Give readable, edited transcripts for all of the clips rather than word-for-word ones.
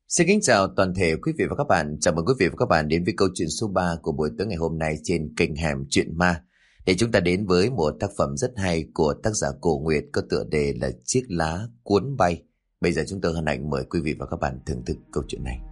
Xin kính chào toàn thể quý vị và các bạn. Chào mừng quý vị và các bạn đến với câu chuyện số 3 của buổi tối ngày hôm nay trên kênh Hẻm Chuyện Ma. Để chúng ta đến với một tác phẩm rất hay của tác giả Cổ Nguyệt có tựa đề là Chiếc lá cuốn bay. Bây giờ chúng tôi hân hạnh mời quý vị và các bạn thưởng thức câu chuyện này.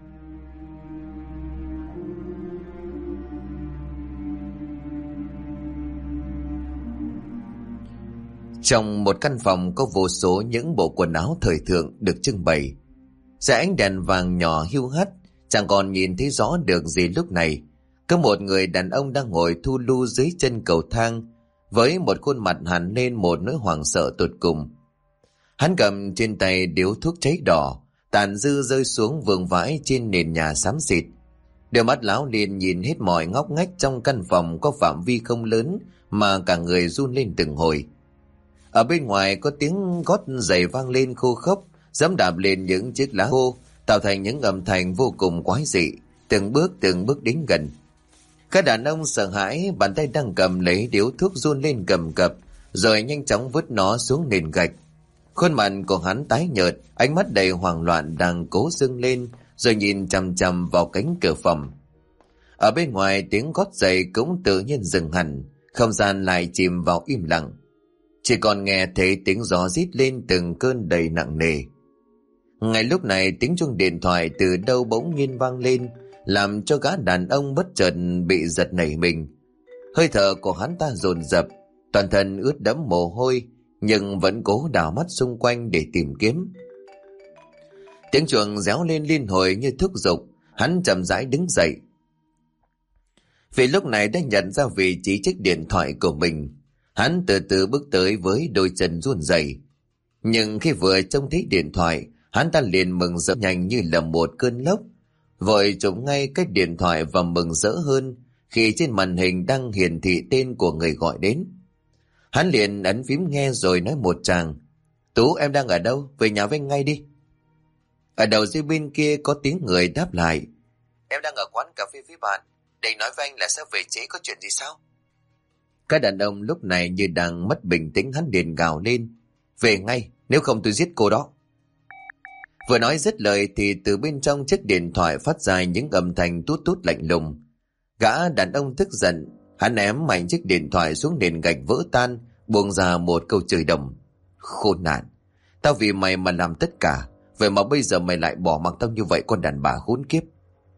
Trong một căn phòng có vô số những bộ quần áo thời thượng được trưng bày. Dưới ánh đèn vàng nhỏ hiu hắt, chẳng còn nhìn thấy rõ được gì lúc này. Có một người đàn ông đang ngồi thu lu dưới chân cầu thang, với một khuôn mặt hằn lên một nỗi hoảng sợ tột cùng. Hắn cầm trên tay điếu thuốc cháy đỏ, tàn dư rơi xuống vương vãi trên nền nhà xám xịt. Đôi mắt láo liền nhìn hết mọi ngóc ngách trong căn phòng có phạm vi không lớn mà cả người run lên từng hồi. Ở bên ngoài có tiếng gót giày vang lên khô khốc, giẫm đạp lên những chiếc lá khô, tạo thành những âm thanh vô cùng quái dị, từng bước đến gần. Các đàn ông sợ hãi, bàn tay đang cầm lấy điếu thuốc run lên cầm cập, rồi nhanh chóng vứt nó xuống nền gạch. Khuôn mặt của hắn tái nhợt, ánh mắt đầy hoảng loạn đang cố dâng lên, rồi nhìn chằm chằm vào cánh cửa phòng. Ở bên ngoài tiếng gót giày cũng tự nhiên dừng hẳn, không gian lại chìm vào im lặng. Chỉ còn nghe thấy tiếng gió rít lên từng cơn đầy nặng nề. Ngay lúc này tiếng chuông điện thoại từ đâu bỗng nhiên vang lên, làm cho gã đàn ông bất chợt bị giật nảy mình. Hơi thở của hắn ta dồn dập, toàn thân ướt đẫm mồ hôi, nhưng vẫn cố đảo mắt xung quanh để tìm kiếm. Tiếng chuông réo lên liên hồi như thúc giục, hắn chậm rãi đứng dậy. Vì lúc này đã nhận ra vị trí chiếc điện thoại của mình, hắn từ từ bước tới với đôi chân run rẩy. Nhưng khi vừa trông thấy điện thoại, hắn ta liền mừng rỡ nhanh như là một cơn lốc, vội chụp ngay cái điện thoại và mừng rỡ hơn khi trên màn hình đang hiển thị tên của người gọi đến. Hắn liền ấn phím nghe rồi nói một tràng: "Tú, em đang ở đâu? Về nhà với anh ngay đi." Ở đầu dây bên kia có tiếng người đáp lại: "Em đang ở quán cà phê với bạn, định nói với anh là sẽ về trễ, có chuyện gì sao?" Các đàn ông lúc này như đang mất bình tĩnh, hắn liền gào lên: "Về ngay, nếu không tôi giết cô đó." Vừa nói dứt lời thì từ bên trong chiếc điện thoại phát ra những âm thanh tút tút lạnh lùng. Gã đàn ông tức giận, hắn ném mạnh chiếc điện thoại xuống nền gạch vỡ tan, buông ra một câu chửi đồng: "Khốn nạn, tao vì mày mà làm tất cả, vậy mà bây giờ mày lại bỏ mặc tao như vậy, con đàn bà khốn kiếp."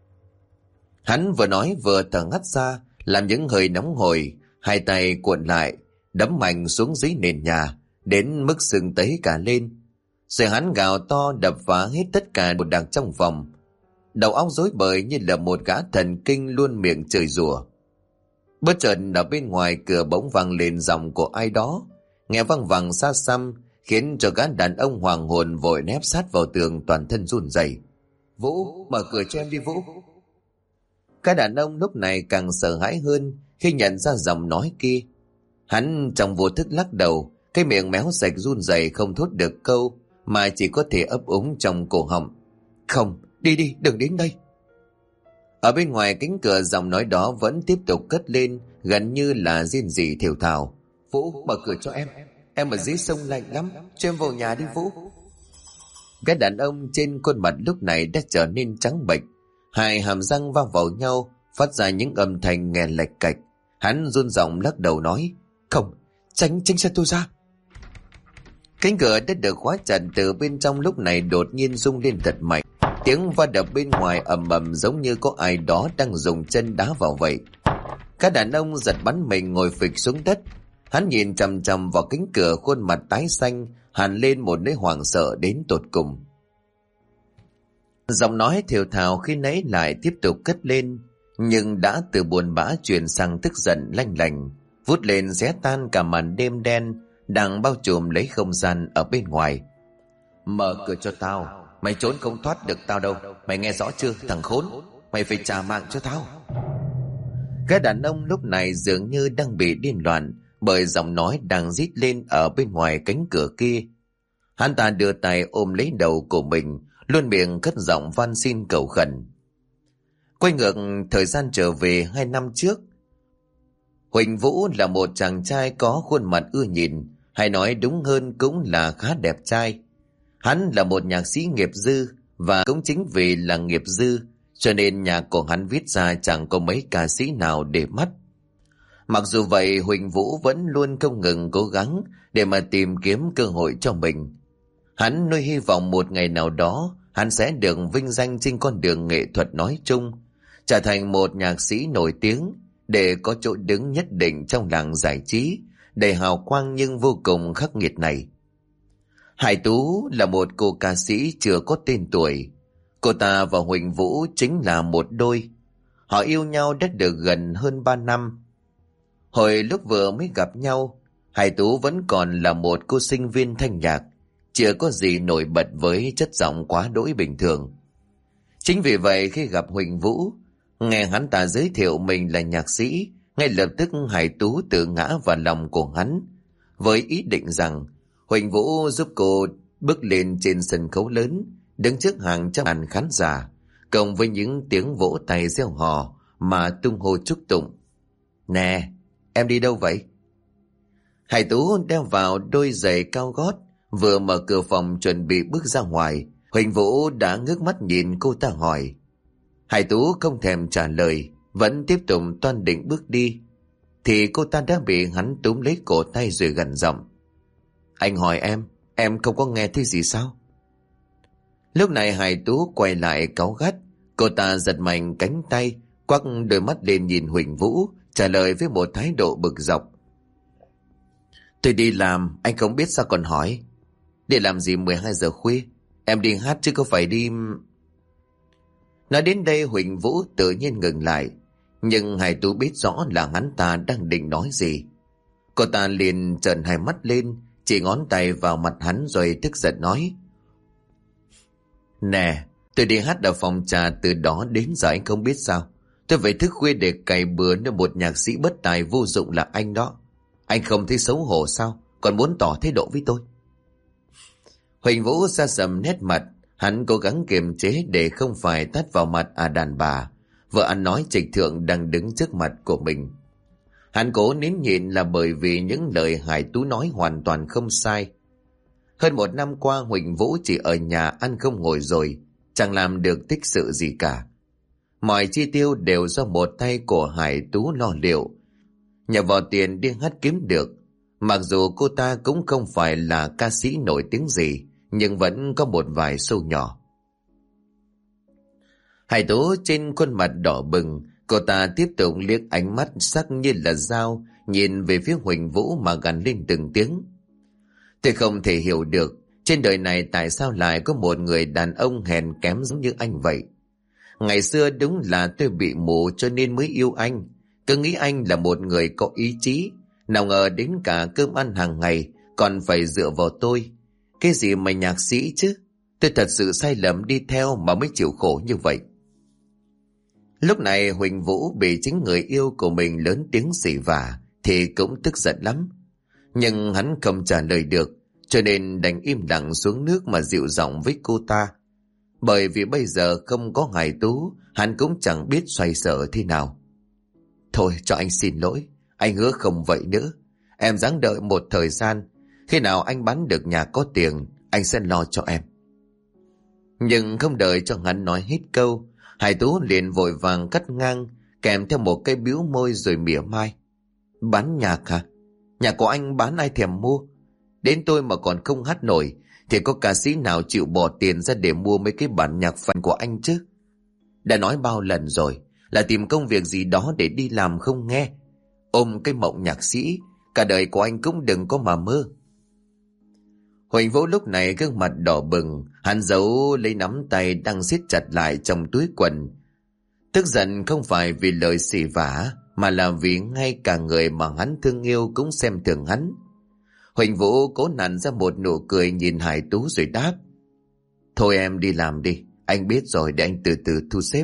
Hắn vừa nói vừa thở ngắt ra, làm những hơi nóng hổi, hai tay cuộn lại, đấm mạnh xuống dưới nền nhà, đến mức sưng tấy cả lên. Rồi hắn gào to đập phá hết tất cả đồ đạc trong phòng. Đầu óc rối bời như là một gã thần kinh luôn miệng chửi rủa. Bất chợt ở bên ngoài cửa bỗng vang lên giọng của ai đó, nghe văng vẳng xa xăm, khiến cho gã đàn ông hoàng hồn vội nép sát vào tường, toàn thân run rẩy. "Vũ, mở cửa cho em đi Vũ." Các đàn ông lúc này càng sợ hãi hơn khi nhận ra giọng nói kia. Hắn trong vô thức lắc đầu, cái miệng méo sạch run rẩy không thốt được câu, mà chỉ có thể ấp úng trong cổ họng: "Không, đi đi, đừng đến đây." Ở bên ngoài cánh cửa giọng nói đó vẫn tiếp tục cất lên, gần như là rên rỉ thều thào: "Vũ, mở cửa cho em ở dưới sông lạnh lắm, cho em vào nhà đi Vũ." Cái đàn ông trên khuôn mặt lúc này đã trở nên trắng bệch, hai hàm răng va vào nhau, phát ra những âm thanh nghe lạch cạch. Hắn run giọng lắc đầu nói: "Không, tránh xa tôi ra." Cánh cửa đã được khóa chặt từ bên trong lúc này đột nhiên rung lên thật mạnh. Tiếng va đập bên ngoài ầm ầm giống như có ai đó đang dùng chân đá vào vậy. Các đàn ông giật bắn mình ngồi phịch xuống đất. Hắn nhìn chằm chằm vào cánh cửa, khuôn mặt tái xanh, hằn lên một nỗi hoảng sợ đến tột cùng. Giọng nói thều thào khi nãy lại tiếp tục cất lên, nhưng đã từ buồn bã chuyển sang tức giận lanh lành, vút lên xé tan cả màn đêm đen đang bao trùm lấy không gian ở bên ngoài. "Mở cửa cho tao, mày trốn không thoát được tao đâu, mày nghe rõ chưa thằng khốn, mày phải trả mạng cho tao." Cái đàn ông lúc này dường như đang bị điên loạn bởi giọng nói đang rít lên ở bên ngoài cánh cửa kia. Hắn ta đưa tay ôm lấy đầu của mình, luôn miệng cất giọng van xin cầu khẩn. Quay ngược thời gian trở về 2 năm trước, Huỳnh Vũ là một chàng trai có khuôn mặt ưa nhìn, hay nói đúng hơn cũng là khá đẹp trai. Hắn là một nhạc sĩ nghiệp dư, và cũng chính vì là nghiệp dư cho nên nhạc của hắn viết ra chẳng có mấy ca sĩ nào để mắt. Mặc dù vậy, Huỳnh Vũ vẫn luôn không ngừng cố gắng để mà tìm kiếm cơ hội cho mình. Hắn nuôi hy vọng một ngày nào đó hắn sẽ được vinh danh trên con đường nghệ thuật nói chung, trở thành một nhạc sĩ nổi tiếng để có chỗ đứng nhất định trong làng giải trí đầy hào quang nhưng vô cùng khắc nghiệt này. Hải Tú là một cô ca sĩ chưa có tên tuổi. Cô ta và Huỳnh Vũ chính là một đôi. Họ yêu nhau đã được gần hơn 3 năm. Hồi lúc vừa mới gặp nhau, Hải Tú vẫn còn là một cô sinh viên thanh nhạc, chưa có gì nổi bật với chất giọng quá đỗi bình thường. Chính vì vậy khi gặp Huỳnh Vũ, nghe hắn ta giới thiệu mình là nhạc sĩ, ngay lập tức Hải Tú tự ngã vào lòng của hắn, với ý định rằng Huỳnh Vũ giúp cô bước lên trên sân khấu lớn, đứng trước hàng trăm ngàn khán giả, cộng với những tiếng vỗ tay reo hò mà tung hô chúc tụng. Nè, em đi đâu vậy? Hải Tú đeo vào đôi giày cao gót, vừa mở cửa phòng chuẩn bị bước ra ngoài, Huỳnh Vũ đã ngước mắt nhìn cô ta hỏi. Hải Tú không thèm trả lời, vẫn tiếp tục toan định bước đi, thì cô ta đã bị hắn túm lấy cổ tay rồi gằn giọng. Anh hỏi em không có nghe thấy gì sao? Lúc này Hải Tú quay lại cáu gắt, cô ta giật mạnh cánh tay, quắc đôi mắt lên nhìn Huỳnh Vũ, trả lời với một thái độ bực dọc. Tôi đi làm, anh không biết sao còn hỏi. Đi làm gì 12 giờ khuya? Em đi hát chứ có phải đi... Nói đến đây Huỳnh Vũ tự nhiên ngừng lại, nhưng Hải Tú biết rõ là hắn ta đang định nói gì. Cô ta liền trợn hai mắt lên, chỉ ngón tay vào mặt hắn rồi tức giận nói. Nè, tôi đi hát ở phòng trà từ đó đến giờ anh không biết sao? Tôi phải thức khuya để cày bừa nơi một nhạc sĩ bất tài vô dụng là anh đó. Anh không thấy xấu hổ sao? Còn muốn tỏ thái độ với tôi? Huỳnh Vũ sa sầm nét mặt, hắn cố gắng kiềm chế để không phải tát vào mặt đàn bà, vợ ăn nói trịch thượng đang đứng trước mặt của mình. Hắn cố nín nhịn là bởi vì những lời Hải Tú nói hoàn toàn không sai. Hơn 1 năm qua Huỳnh Vũ chỉ ở nhà ăn không ngồi rồi, chẳng làm được tích sự gì cả. Mọi chi tiêu đều do một tay của Hải Tú lo liệu, nhờ vào tiền đi hát kiếm được. Mặc dù cô ta cũng không phải là ca sĩ nổi tiếng gì, nhưng vẫn có một vài show nhỏ. Hải Tú trên khuôn mặt đỏ bừng, cô ta tiếp tục liếc ánh mắt sắc như là dao nhìn về phía Huỳnh Vũ mà gằn lên từng tiếng. Tôi không thể hiểu được trên đời này tại sao lại có một người đàn ông hèn kém giống như anh vậy. Ngày xưa đúng là tôi bị mù cho nên mới yêu anh, cứ nghĩ anh là một người có ý chí, nào ngờ đến cả cơm ăn hàng ngày còn phải dựa vào tôi. Cái gì mà nhạc sĩ chứ? Tôi thật sự sai lầm đi theo mà mới chịu khổ như vậy. Lúc này Huỳnh Vũ bị chính người yêu của mình lớn tiếng xỉ vả thì cũng tức giận lắm. Nhưng hắn không trả lời được, cho nên đành im lặng xuống nước mà dịu giọng với cô ta. Bởi vì bây giờ không có Hải Tú, hắn cũng chẳng biết xoay sở thế nào. Thôi cho anh xin lỗi, anh hứa không vậy nữa. Em ráng đợi một thời gian, khi nào anh bán được nhà có tiền, anh sẽ lo cho em. Nhưng không đợi cho hắn nói hết câu, Hải Tú liền vội vàng cắt ngang, kèm theo một cái bĩu môi rồi mỉa mai. Bán nhạc hả? Nhà của anh bán ai thèm mua? Đến tôi mà còn không hát nổi, thì có ca sĩ nào chịu bỏ tiền ra để mua mấy cái bản nhạc phần của anh chứ? Đã nói bao lần rồi, là tìm công việc gì đó để đi làm không nghe. Ôm cái mộng nhạc sĩ, cả đời của anh cũng đừng có mà mơ. Huỳnh Vũ lúc này gương mặt đỏ bừng, hắn giấu lấy nắm tay đang siết chặt lại trong túi quần. Tức giận không phải vì lời xỉ vả, mà là vì ngay cả người mà hắn thương yêu cũng xem thường hắn. Huỳnh Vũ cố nặn ra một nụ cười nhìn Hải Tú rồi đáp. Thôi em đi làm đi, anh biết rồi, để anh từ từ thu xếp.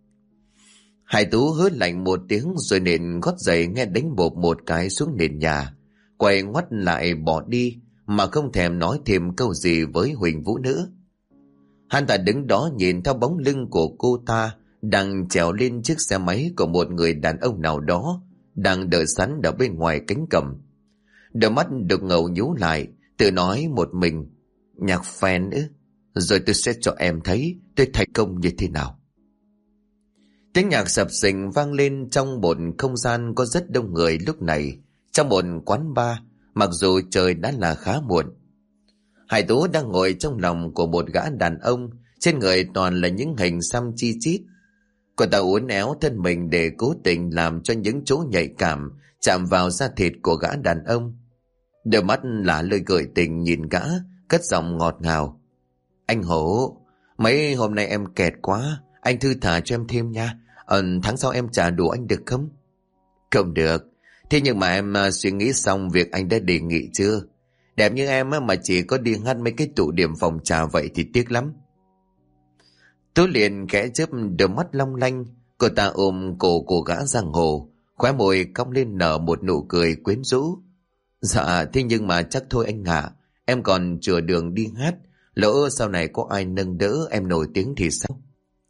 Hải Tú hớt lạnh một tiếng rồi nện gót giày nghe đánh bộp một cái xuống nền nhà, quay ngoắt lại bỏ đi mà không thèm nói thêm câu gì với Huỳnh Vũ nữa. Hắn ta đứng đó nhìn theo bóng lưng của cô ta đang trèo lên chiếc xe máy của một người đàn ông nào đó đang đợi sẵn ở bên ngoài cánh cổng. Đôi mắt đục ngầu nhíu lại, tự nói một mình. Nhạc fan ư? rồi tôi sẽ cho em thấy tôi thành công như thế nào. Tiếng nhạc sập sình vang lên trong một không gian có rất đông người lúc này, trong một quán bar, mặc dù trời đã là khá muộn. Hải Tú đang ngồi trong lòng của một gã đàn ông, trên người toàn là những hình xăm chi chít. Cô ta uốn éo thân mình để cố tình làm cho những chỗ nhạy cảm chạm vào da thịt của gã đàn ông. Đôi mắt lả lơi gợi tình nhìn gã, cất giọng ngọt ngào. Anh Hổ, mấy hôm nay em kẹt quá, anh thư thả cho em thêm nha. Tháng sau em trả đủ anh được không? Không được. Thế nhưng mà em suy nghĩ xong việc anh đã đề nghị chưa? Đẹp như em mà chỉ có đi hát mấy cái tụ điểm phòng trà vậy thì tiếc lắm. Tú liền khẽ chớp đôi mắt long lanh, cô ta ôm cổ của gã giang hồ, khóe môi cong lên nở một nụ cười quyến rũ. Dạ, thế nhưng mà chắc thôi anh ạ, em còn chừa đường đi hát, lỡ sau này có ai nâng đỡ em nổi tiếng thì sao?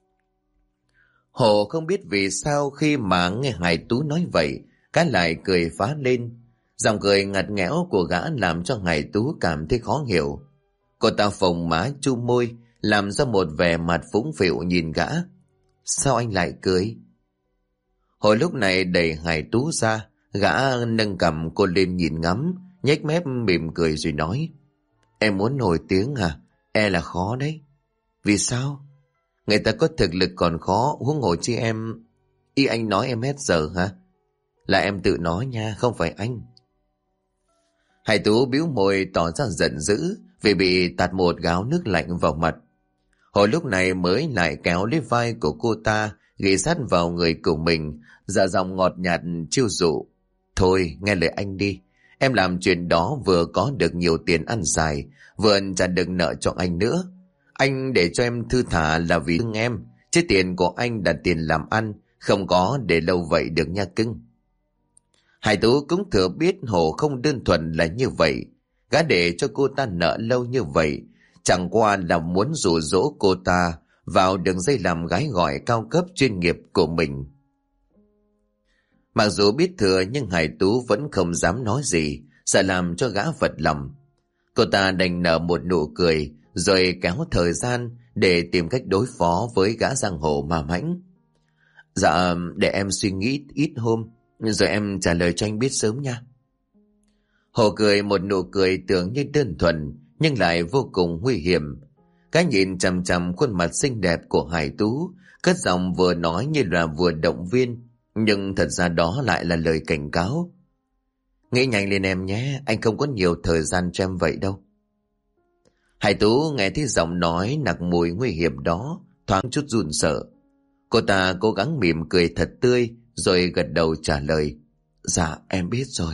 Hồ không biết vì sao khi mà nghe Hải Tú nói vậy, gã lại cười phá lên. Giọng cười ngặt nghẽo của gã làm cho Hải Tú cảm thấy khó hiểu. Cô ta phồng má chu môi, làm ra một vẻ mặt phúng phịu nhìn gã. Sao anh lại cười? Hồi lúc này đẩy Hải Tú ra, gã nâng cằm cô lên nhìn ngắm, nhếch mép mỉm cười rồi nói. Em muốn nổi tiếng à? E là khó đấy. Vì sao? Người ta có thực lực còn khó, huống hồ chi em. Ý anh nói em hết giờ hả? Là em tự nói nha, không phải anh. Hải Tú bĩu môi tỏ ra giận dữ vì bị tạt một gáo nước lạnh vào mặt. Hồi lúc này mới lại kéo lấy vai của cô ta, ghì sát vào người của mình, dạ giọng ngọt nhạt chiêu dụ. Thôi, nghe lời anh đi. Em làm chuyện đó vừa có được nhiều tiền ăn xài, vừa trả được nợ cho anh nữa. Anh để cho em thư thả là vì thương em, chứ tiền của anh là tiền làm ăn, không có để lâu vậy được nha cưng. Hải Tú cũng thừa biết Hồ không đơn thuần là như vậy. Gã để cho cô ta nợ lâu như vậy, chẳng qua là muốn dụ dỗ cô ta vào đường dây làm gái gọi cao cấp chuyên nghiệp của mình. Mặc dù biết thừa nhưng Hải Tú vẫn không dám nói gì, sợ làm cho gã phật lòng. Cô ta đành nở một nụ cười, rồi kéo thời gian để tìm cách đối phó với gã giang hồ ma mãnh. Dạ, để em suy nghĩ ít hôm, rồi em trả lời cho anh biết sớm nha. Hồ cười một nụ cười tưởng như đơn thuần, nhưng lại vô cùng nguy hiểm. Cái nhìn chằm chằm khuôn mặt xinh đẹp của Hải Tú, cất giọng vừa nói như là vừa động viên, nhưng thật ra đó lại là lời cảnh cáo. Nghĩ nhanh lên em nhé, anh không có nhiều thời gian cho em vậy đâu. Hải Tú nghe thấy giọng nói nặc mùi nguy hiểm đó, thoáng chút run sợ. Cô ta cố gắng mỉm cười thật tươi, rồi gật đầu trả lời. Dạ, em biết rồi.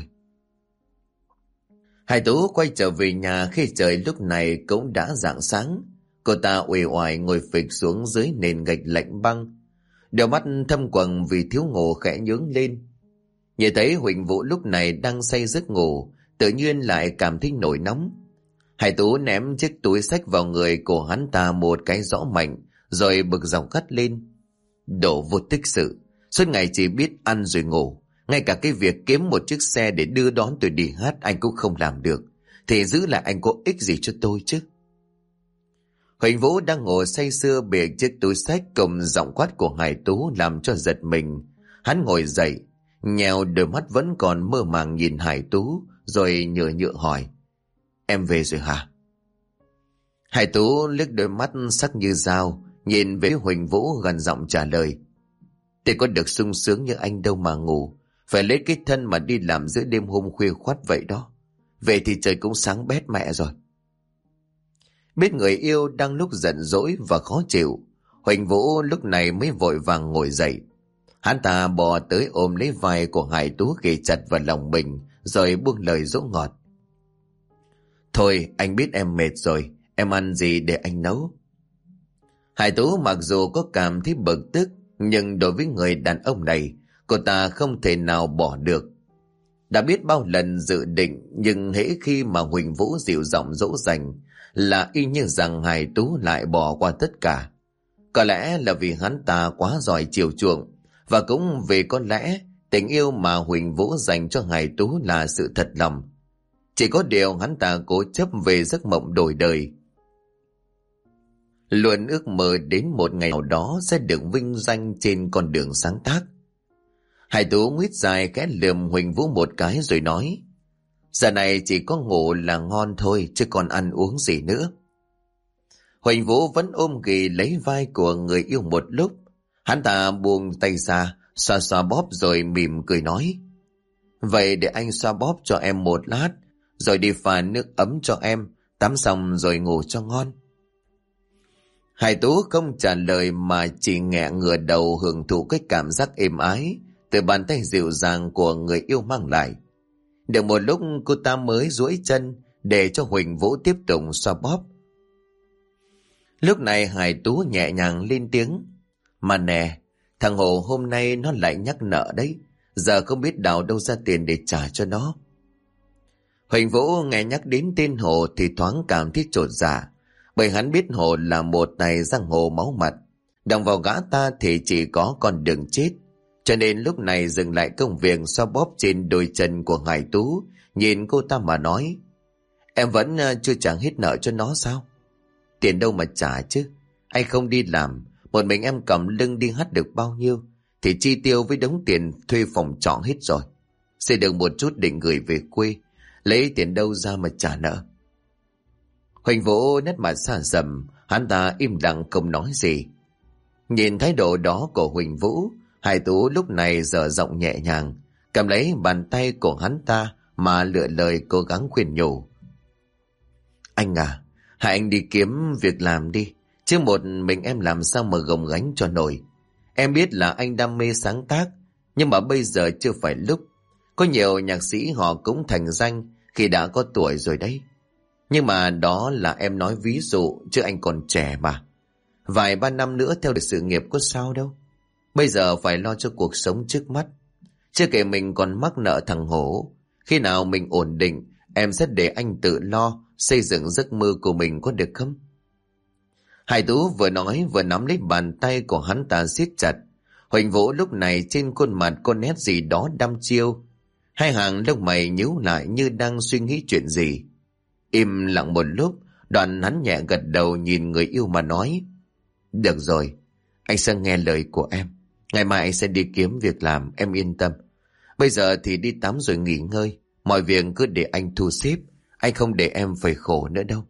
Hải Tú quay trở về nhà khi trời lúc này cũng đã rạng sáng. Cô ta uể oải ngồi phịch xuống dưới nền gạch lạnh băng. Đôi mắt thâm quầng vì thiếu ngủ khẽ nhướng lên. Nhìn thấy Huỳnh Vũ lúc này đang say giấc ngủ, tự nhiên lại cảm thấy nổi nóng. Hải Tú ném chiếc túi xách vào người của hắn ta một cái rõ mạnh, rồi bực dọc gắt lên. Đồ vô tích sự, suốt ngày chỉ biết ăn rồi ngủ. Ngay cả cái việc kiếm một chiếc xe để đưa đón tôi đi hát anh cũng không làm được. Thì giữ lại anh có ích gì cho tôi chứ? Huỳnh Vũ đang ngồi say sưa bề chiếc túi xách cùng giọng quát của Hải Tú làm cho giật mình. Hắn ngồi dậy, nhèo đôi mắt vẫn còn mơ màng nhìn Hải Tú, rồi nhựa nhựa hỏi. Em về rồi hả? Hải Tú liếc đôi mắt sắc như dao, nhìn về Huỳnh Vũ gần giọng trả lời. Tôi có được sung sướng như anh đâu mà ngủ, phải lấy cái thân mà đi làm giữa đêm hôm khuya khoắt vậy đó. Về thì trời cũng sáng bét mẹ rồi. Biết người yêu đang lúc giận dỗi và khó chịu, Huỳnh Vũ lúc này mới vội vàng ngồi dậy. Hắn ta bò tới ôm lấy vai của Hải Tú ghì chặt vào lòng mình, rồi buông lời dỗ ngọt. Thôi, anh biết em mệt rồi, em ăn gì để anh nấu? Hải Tú mặc dù có cảm thấy bực tức, nhưng đối với người đàn ông này, cô ta không thể nào bỏ được. Đã biết bao lần dự định, nhưng hễ khi mà Huỳnh Vũ dịu giọng dỗ dành, là y như rằng Hải Tú lại bỏ qua tất cả. Có lẽ là vì hắn ta quá giỏi chiều chuộng, và cũng vì có lẽ tình yêu mà Huỳnh Vũ dành cho Hải Tú là sự thật lòng. Chỉ có điều hắn ta cố chấp về giấc mộng đổi đời. luôn ước mơ đến một ngày nào đó sẽ được vinh danh trên con đường sáng tác. Hải Tú nguyết dài khẽ lườm Huỳnh Vũ một cái rồi nói: Giờ này chỉ có ngủ là ngon thôi, chứ còn ăn uống gì nữa. Huỳnh Vũ vẫn ôm ghì lấy vai của người yêu một lúc. Hắn ta buông tay ra, xoa xoa bóp rồi mỉm cười nói: Vậy để anh xoa bóp cho em một lát, rồi đi pha nước ấm cho em, tắm xong rồi ngủ cho ngon. Hải Tú không trả lời mà chỉ nghẹ ngửa đầu hưởng thụ cái cảm giác êm ái từ bàn tay dịu dàng của người yêu mang lại. Được một lúc cô ta mới duỗi chân để cho Huỳnh Vũ tiếp tục xoa bóp. Lúc này Hải Tú nhẹ nhàng lên tiếng: Mà nè, thằng Hồ hôm nay nó lại nhắc nợ đấy, giờ không biết đào đâu ra tiền để trả cho nó. Huỳnh Vũ nghe nhắc đến tên Hồ thì thoáng cảm thấy chột dạ, bởi hắn biết Hồ là một tay giang hồ máu mặt, động vào gã ta thì chỉ có con đường chết. Cho nên lúc này dừng lại công việc xoa bóp trên đôi chân của Hải Tú, nhìn cô ta mà nói: Em vẫn chưa trả hết nợ cho nó sao? Tiền đâu mà trả chứ? Anh không đi làm, một mình em cầm lưng đi hắt được bao nhiêu thì chi tiêu với đống tiền thuê phòng trọ hết rồi. Sẽ được một chút định gửi về quê, lấy tiền đâu ra mà trả nợ? Huỳnh Vũ nét mặt xa sầm, hắn ta im lặng không nói gì. Nhìn thái độ đó của Huỳnh Vũ, Hải Tú lúc này dở giọng nhẹ nhàng, cầm lấy bàn tay của hắn ta mà lựa lời cố gắng khuyên nhủ: Anh à, hãy anh đi kiếm việc làm đi, chứ một mình em làm sao mà gồng gánh cho nổi. Em biết là anh đam mê sáng tác, nhưng mà bây giờ chưa phải lúc. Có nhiều nhạc sĩ họ cũng thành danh khi đã có tuổi rồi đấy. Nhưng mà đó là em nói ví dụ, chứ anh còn trẻ mà. Vài ba năm nữa theo được sự nghiệp có sao đâu. Bây giờ phải lo cho cuộc sống trước mắt. Chưa kể mình còn mắc nợ thằng Hổ. Khi nào mình ổn định, em sẽ để anh tự lo xây dựng giấc mơ của mình, có được không? Hải Tú vừa nói vừa nắm lấy bàn tay của hắn ta siết chặt. Huỳnh Vũ lúc này trên khuôn mặt có nét gì đó đăm chiêu. Hai hàng lông mày nhíu lại như đang suy nghĩ chuyện gì. Im lặng một lúc, đoạn hắn nhẹ gật đầu nhìn người yêu mà nói: Được rồi, anh sẽ nghe lời của em. Ngày mai anh sẽ đi kiếm việc làm, em yên tâm. Bây giờ thì đi tắm rồi nghỉ ngơi. Mọi việc cứ để anh thu xếp, anh không để em phải khổ nữa đâu.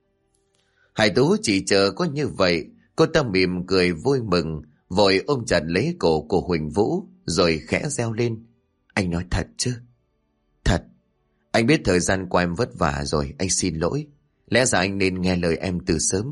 Hải Tú chỉ chờ có như vậy, cô ta mỉm cười vui mừng, vội ôm chặt lấy cổ của Huỳnh Vũ, rồi khẽ reo lên: Anh nói thật chứ? Thật. Anh biết thời gian qua em vất vả rồi, anh xin lỗi. Lẽ ra anh nên nghe lời em từ sớm.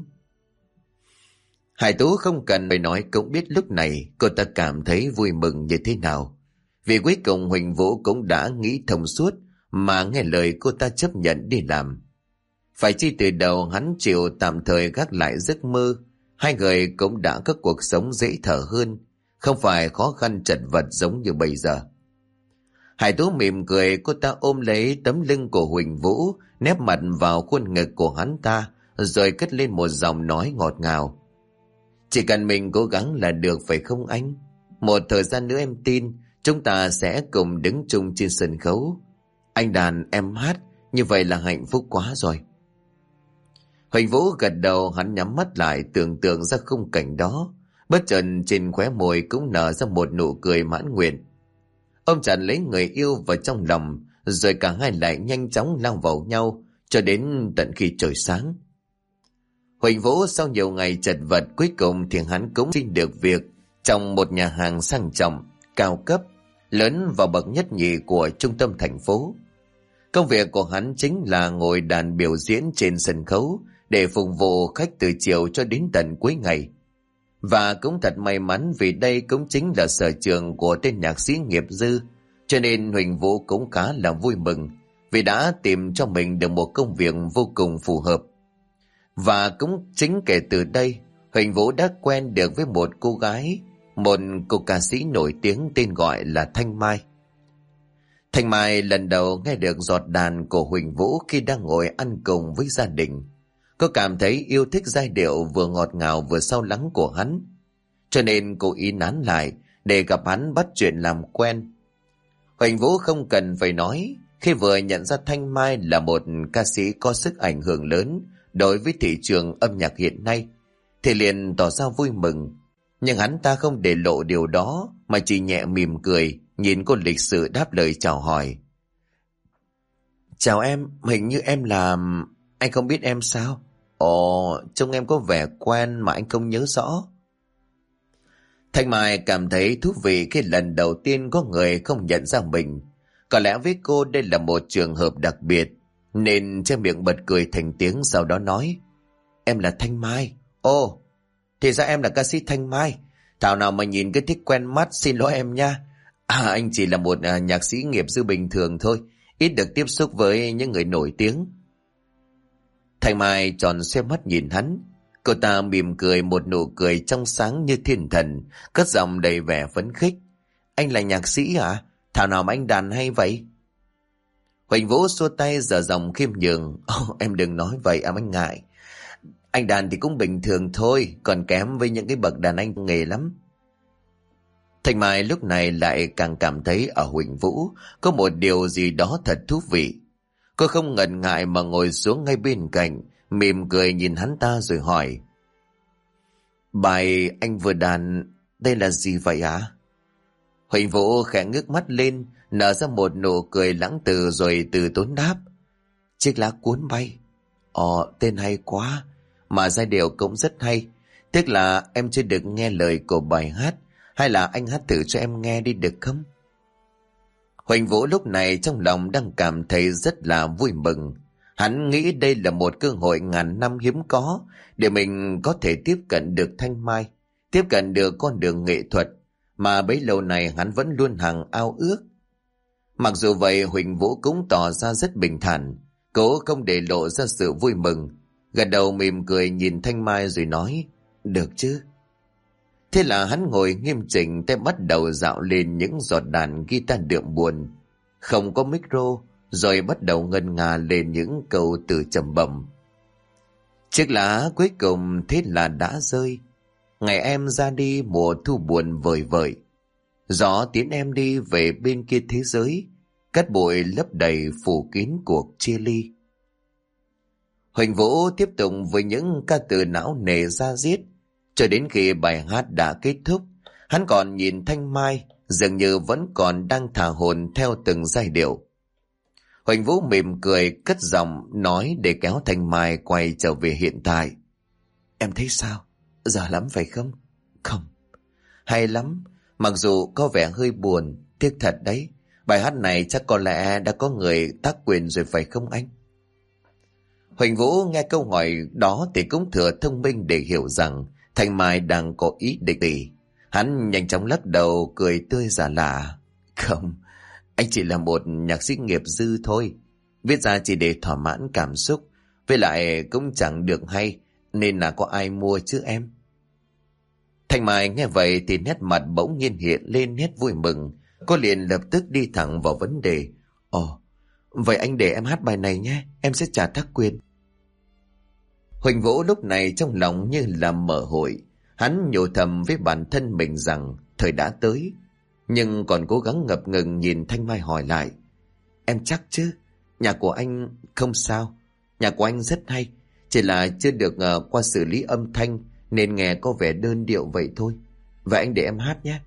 Hải Tú không cần phải nói cũng biết lúc này cô ta cảm thấy vui mừng như thế nào. Vì cuối cùng Huỳnh Vũ cũng đã nghĩ thông suốt mà nghe lời cô ta chấp nhận đi làm. Phải chi từ đầu hắn chịu tạm thời gác lại giấc mơ, hai người cũng đã có cuộc sống dễ thở hơn, không phải khó khăn chật vật giống như bây giờ. Hải Tú mỉm cười, cô ta ôm lấy tấm lưng của Huỳnh Vũ, nép mặt vào khuôn ngực của hắn ta, rồi cất lên một giọng nói ngọt ngào: Chỉ cần mình cố gắng là được phải không anh? Một thời gian nữa em tin chúng ta sẽ cùng đứng chung trên sân khấu. Anh đàn em hát, như vậy là hạnh phúc quá rồi. Huỳnh Vũ gật đầu, hắn nhắm mắt lại tưởng tượng ra khung cảnh đó. Bất chợt trên khóe môi cũng nở ra một nụ cười mãn nguyện. Ông chặt lấy người yêu vào trong lòng, rồi cả hai lại nhanh chóng lao vào nhau cho đến tận khi trời sáng. Huỳnh Vũ sau nhiều ngày chật vật, cuối cùng thì hắn cũng xin được việc trong một nhà hàng sang trọng, cao cấp, lớn và bậc nhất nhì của trung tâm thành phố. Công việc của hắn chính là ngồi đàn biểu diễn trên sân khấu để phục vụ khách từ chiều cho đến tận cuối ngày. Và cũng thật may mắn vì đây cũng chính là sở trường của tên nhạc sĩ nghiệp dư, cho nên Huỳnh Vũ cũng khá là vui mừng vì đã tìm cho mình được một công việc vô cùng phù hợp. Và cũng chính kể từ đây, Huỳnh Vũ đã quen được với một cô gái, một cô ca sĩ nổi tiếng tên gọi là Thanh Mai. Thanh Mai lần đầu nghe được giọt đàn của Huỳnh Vũ khi đang ngồi ăn cùng với gia đình. Cô cảm thấy yêu thích giai điệu vừa ngọt ngào vừa sâu lắng của hắn, cho nên cô ý nán lại để gặp hắn bắt chuyện làm quen. Huỳnh Vũ không cần phải nói, khi vừa nhận ra Thanh Mai là một ca sĩ có sức ảnh hưởng lớn đối với thị trường âm nhạc hiện nay, thì liền tỏ ra vui mừng. Nhưng hắn ta không để lộ điều đó, mà chỉ nhẹ mỉm cười, nhìn cô lịch sự đáp lời chào hỏi. Chào em, hình như em là... Anh không biết em sao? Ồ, trông em có vẻ quen mà anh không nhớ rõ. Thanh Mai cảm thấy thú vị khi lần đầu tiên có người không nhận ra mình. Có lẽ với cô đây là một trường hợp đặc biệt, nên che miệng bật cười thành tiếng, sau đó nói: Em là Thanh Mai. Ồ, thì ra em là ca sĩ Thanh Mai. Thảo nào mà nhìn cứ thích quen mắt, xin lỗi em nha. Anh chỉ là một nhạc sĩ nghiệp dư bình thường thôi, ít được tiếp xúc với những người nổi tiếng. Thanh Mai tròn xoe mắt nhìn hắn. Cô ta mỉm cười một nụ cười trong sáng như thiên thần, cất giọng đầy vẻ phấn khích. Anh là nhạc sĩ à? Thảo nào mà anh đàn hay vậy? Huỳnh Vũ xua tay dở giọng khiêm nhường. Em đừng nói vậy anh ngại. Anh đàn thì cũng bình thường thôi, còn kém với những cái bậc đàn anh nghề lắm. Thanh Mai lúc này lại càng cảm thấy ở Huỳnh Vũ có một điều gì đó thật thú vị. Cô không ngần ngại mà ngồi xuống ngay bên cạnh, mỉm cười nhìn hắn ta rồi hỏi: Bài anh vừa đàn, đây là gì vậy ạ? Huỳnh Vũ khẽ ngước mắt lên, nở ra một nụ cười lãng từ rồi từ tốn đáp: Chiếc lá cuốn bay. Ồ, tên hay quá, mà giai điệu cũng rất hay. Tiếc là em chưa được nghe lời của bài hát, hay là anh hát thử cho em nghe đi được không? Huỳnh Vũ lúc này trong lòng đang cảm thấy rất là vui mừng. Hắn nghĩ đây là một cơ hội ngàn năm hiếm có để mình có thể tiếp cận được Thanh Mai, tiếp cận được con đường nghệ thuật mà bấy lâu này hắn vẫn luôn hằng ao ước. Mặc dù vậy, Huỳnh Vũ cũng tỏ ra rất bình thản, cố không để lộ ra sự vui mừng, gật đầu mỉm cười nhìn Thanh Mai rồi nói: Được chứ. Thế là hắn ngồi nghiêm chỉnh, tay bắt đầu dạo lên những giọt đàn guitar đượm buồn, không có micro, rồi bắt đầu ngân nga lên những câu từ trầm bẩm. Chiếc lá cuối cùng thế là đã rơi, ngày em ra đi mùa thu buồn vời vợi, gió tiến em đi về bên kia thế giới, cát bụi lấp đầy phủ kín cuộc chia ly. Huỳnh Vũ tiếp tục với những ca từ não nề da diết, cho đến khi bài hát đã kết thúc, hắn còn nhìn Thanh Mai dường như vẫn còn đang thả hồn theo từng giai điệu. Huỳnh Vũ mỉm cười cất giọng nói để kéo Thanh Mai quay trở về hiện tại. Em thấy sao? Giờ lắm phải không? Không. Hay lắm, mặc dù có vẻ hơi buồn, tiếc thật đấy. Bài hát này chắc có lẽ đã có người tác quyền rồi phải không anh? Huỳnh Vũ nghe câu hỏi đó thì cũng thừa thông minh để hiểu rằng Thanh Mai đang có ý định gì. Hắn nhanh chóng lắc đầu cười tươi giả lạ. Không, anh chỉ là một nhạc sĩ nghiệp dư thôi. Viết ra chỉ để thỏa mãn cảm xúc, với lại cũng chẳng được hay, nên là có ai mua chứ em. Thanh Mai nghe vậy thì nét mặt bỗng nhiên hiện lên nét vui mừng. Cô liền lập tức đi thẳng vào vấn đề. Ồ, vậy anh để em hát bài này nhé, em sẽ trả tác quyền. Huỳnh Vũ lúc này trong lòng như là mở hội. Hắn nhủ thầm với bản thân mình rằng thời đã tới, nhưng còn cố gắng ngập ngừng nhìn Thanh Mai hỏi lại. Em chắc chứ? Nhạc của anh không sao. Nhạc của anh rất hay, chỉ là chưa được qua xử lý âm thanh nên nghe có vẻ đơn điệu vậy thôi. Vậy anh để em hát nhé.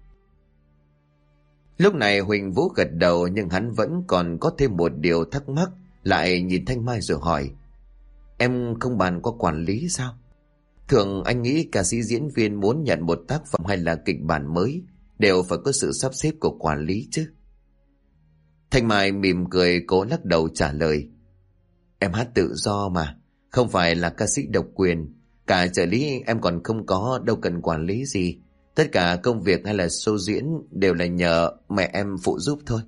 Lúc này Huỳnh Vũ gật đầu, nhưng hắn vẫn còn có thêm một điều thắc mắc, lại nhìn Thanh Mai rồi hỏi. Em không bàn qua quản lý sao? Thường anh nghĩ ca sĩ diễn viên muốn nhận một tác phẩm hay là kịch bản mới đều phải có sự sắp xếp của quản lý chứ. Thanh Mai mỉm cười cố lắc đầu trả lời. Em hát tự do mà, không phải là ca sĩ độc quyền. Cả trợ lý em còn không có, đâu cần quản lý gì. Tất cả công việc hay là show diễn đều là nhờ mẹ em phụ giúp thôi.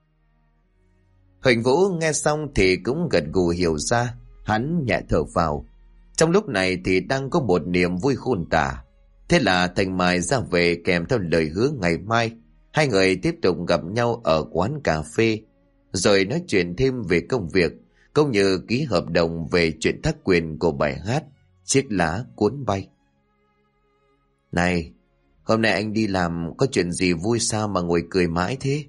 Huỳnh Vũ nghe xong thì cũng gật gù hiểu ra. Hắn nhẹ thở vào. Trong lúc này thì đang có một niềm vui khôn tả. Thế là Thanh Mai ra về kèm theo lời hứa ngày mai hai người tiếp tục gặp nhau ở quán cà phê, rồi nói chuyện thêm về công việc, cũng như ký hợp đồng về chuyện tác quyền của bài hát Chiếc Lá Cuốn Bay. Này, hôm nay anh đi làm có chuyện gì vui sao mà ngồi cười mãi thế?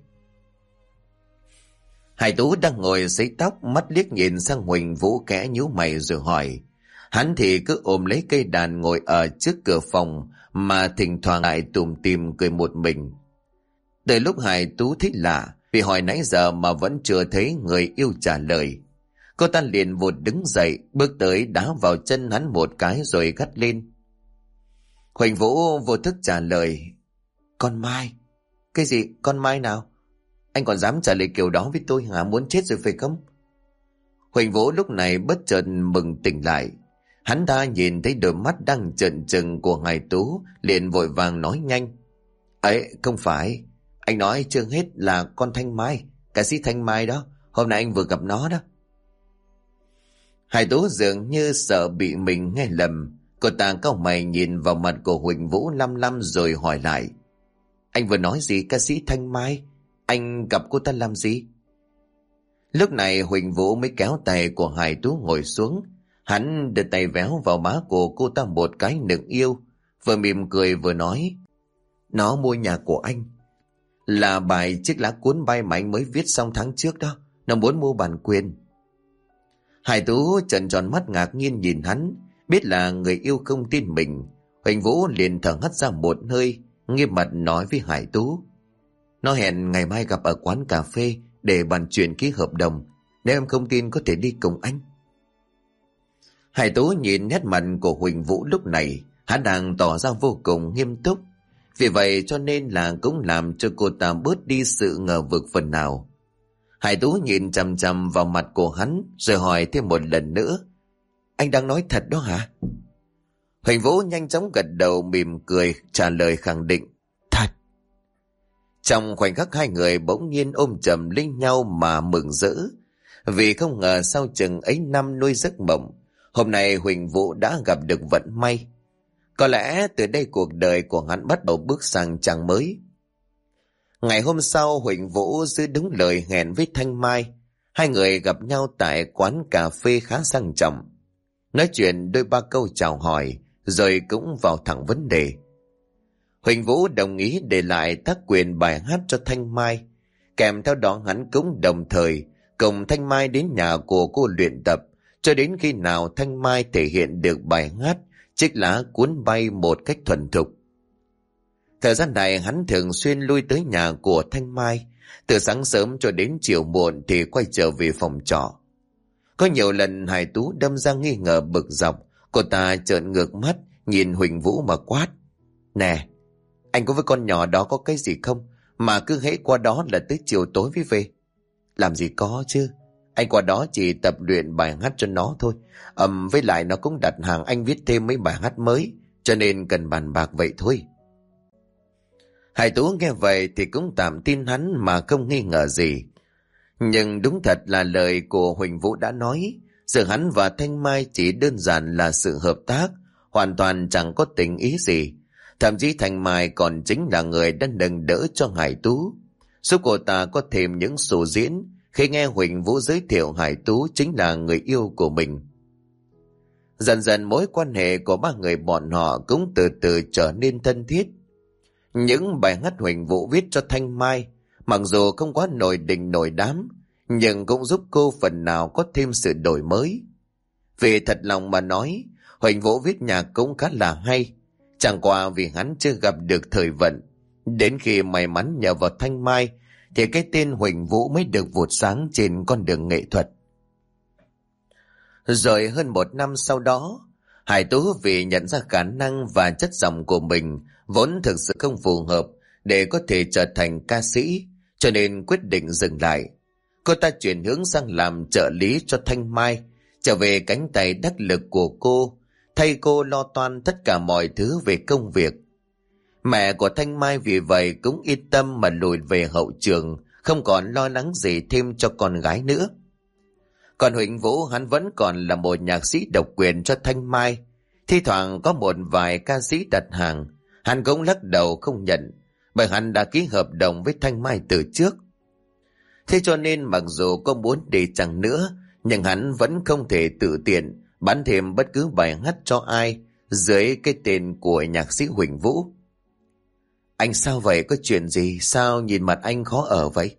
Hải Tú đang ngồi sấy tóc, mắt liếc nhìn sang Huỳnh Vũ, kẽ nhíu mày rồi hỏi. Hắn thì cứ ôm lấy cây đàn ngồi ở trước cửa phòng mà thỉnh thoảng lại tủm tỉm cười một mình. Từ lúc Hải Tú thấy lạ vì hỏi nãy giờ mà vẫn chưa thấy người yêu trả lời, cô ta liền vụt đứng dậy, bước tới đá vào chân hắn một cái rồi gắt lên. Huỳnh Vũ vô thức trả lời, con Mai. Cái gì con Mai nào? Anh còn dám trả lời kiểu đó với tôi hả? Muốn chết rồi phải không? Huỳnh Vũ lúc này bất chợt mừng tỉnh lại. Hắn ta nhìn thấy đôi mắt đang trợn trừng của Hải Tú, liền vội vàng nói nhanh. Ấy, không phải. Anh nói chưa hết là con Thanh Mai, ca sĩ Thanh Mai đó. Hôm nay anh vừa gặp nó đó. Hải Tú dường như sợ bị mình nghe lầm. Cô ta cau mày nhìn vào mặt của Huỳnh Vũ lăm lăm rồi hỏi lại. Anh vừa nói gì ca sĩ Thanh Mai? Anh gặp cô ta làm gì? Lúc này Huỳnh Vũ mới kéo tay của Hải Tú ngồi xuống. Hắn đưa tay véo vào má của cô ta một cái nựng yêu, vừa mỉm cười vừa nói. Nó mua nhà của anh. Là bài chiếc lá cuốn bay mà anh mới viết xong tháng trước đó. Nó muốn mua bản quyền. Hải Tú trợn tròn mắt ngạc nhiên nhìn hắn. Biết là người yêu không tin mình, Huỳnh Vũ liền thở hắt ra một hơi, nghiêm mặt nói với Hải Tú. Nó hẹn ngày mai gặp ở quán cà phê để bàn chuyện ký hợp đồng. Nếu em không tin có thể đi cùng anh. Hải Tú nhìn nét mặt của Huỳnh Vũ lúc này, hắn đang tỏ ra vô cùng nghiêm túc. Vì vậy cho nên là cũng làm cho cô ta bớt đi sự ngờ vực phần nào. Hải Tú nhìn chằm chằm vào mặt của hắn rồi hỏi thêm một lần nữa. Anh đang nói thật đó hả? Huỳnh Vũ nhanh chóng gật đầu mỉm cười trả lời khẳng định. Thật. Trong khoảnh khắc hai người bỗng nhiên ôm chầm lấy nhau mà mừng rỡ. Vì không ngờ sau chừng ấy năm nuôi giấc mộng, hôm nay Huỳnh Vũ đã gặp được vận may. Có lẽ từ đây cuộc đời của hắn bắt đầu bước sang trang mới. Ngày hôm sau Huỳnh Vũ giữ đúng lời hẹn với Thanh Mai. Hai người gặp nhau tại quán cà phê khá sang trọng. Nói chuyện đôi ba câu chào hỏi rồi cũng vào thẳng vấn đề. Huỳnh Vũ đồng ý để lại tác quyền bài hát cho Thanh Mai. Kèm theo đó hắn cũng đồng thời cùng Thanh Mai đến nhà của cô luyện tập cho đến khi nào Thanh Mai thể hiện được bài hát Chiếc lá cuốn bay một cách thuần thục. Thời gian này hắn thường xuyên lui tới nhà của Thanh Mai, từ sáng sớm cho đến chiều muộn thì quay trở về phòng trọ. Có nhiều lần Hải Tú đâm ra nghi ngờ bực dọc, cô ta trợn ngược mắt nhìn Huỳnh Vũ mà quát. Nè, anh có với con nhỏ đó có cái gì không mà cứ hễ qua đó là tới chiều tối mới về? Làm gì có chứ, anh qua đó chỉ tập luyện bài hát cho nó thôi. Với lại nó cũng đặt hàng anh viết thêm mấy bài hát mới, cho nên cần bàn bạc vậy thôi. Hải Tú nghe vậy thì cũng tạm tin hắn mà không nghi ngờ gì. Nhưng đúng thật là lời của Huỳnh Vũ đã nói, sự hắn và Thanh Mai chỉ đơn giản là sự hợp tác, hoàn toàn chẳng có tình ý gì. Thậm chí Thanh Mai còn chính là người đã nâng đỡ cho Hải Tú, giúp cô ta có thêm những show diễn khi nghe Huỳnh Vũ giới thiệu Hải Tú chính là người yêu của mình. Dần dần mối quan hệ của ba người bọn họ cũng từ từ trở nên thân thiết. Những bài hát Huỳnh Vũ viết cho Thanh Mai, mặc dù không quá nổi đình nổi đám, nhưng cũng giúp cô phần nào có thêm sự đổi mới. Vì thật lòng mà nói, Huỳnh Vũ viết nhạc cũng khá là hay, chẳng qua vì hắn chưa gặp được thời vận. Đến khi may mắn nhờ vào Thanh Mai, thì cái tên Huỳnh Vũ mới được vụt sáng trên con đường nghệ thuật. Rồi hơn một năm sau đó, Hải Tú vì nhận ra khả năng và chất giọng của mình vốn thực sự không phù hợp để có thể trở thành ca sĩ, cho nên quyết định dừng lại. Cô ta chuyển hướng sang làm trợ lý cho Thanh Mai, trở về cánh tay đắc lực của cô, thay cô lo toan tất cả mọi thứ về công việc. Mẹ của Thanh Mai vì vậy cũng yên tâm mà lùi về hậu trường, không còn lo lắng gì thêm cho con gái nữa. Còn Huỳnh Vũ hắn vẫn còn là một nhạc sĩ độc quyền cho Thanh Mai. Thi thoảng có một vài ca sĩ đặt hàng, hắn cũng lắc đầu không nhận, bởi hắn đã ký hợp đồng với Thanh Mai từ trước. Thế cho nên mặc dù có muốn đi chăng nữa, nhưng hắn vẫn không thể tự tiện bán thêm bất cứ bài hát cho ai dưới cái tên của nhạc sĩ Huỳnh Vũ. Anh sao vậy, có chuyện gì, sao nhìn mặt anh khó ở vậy?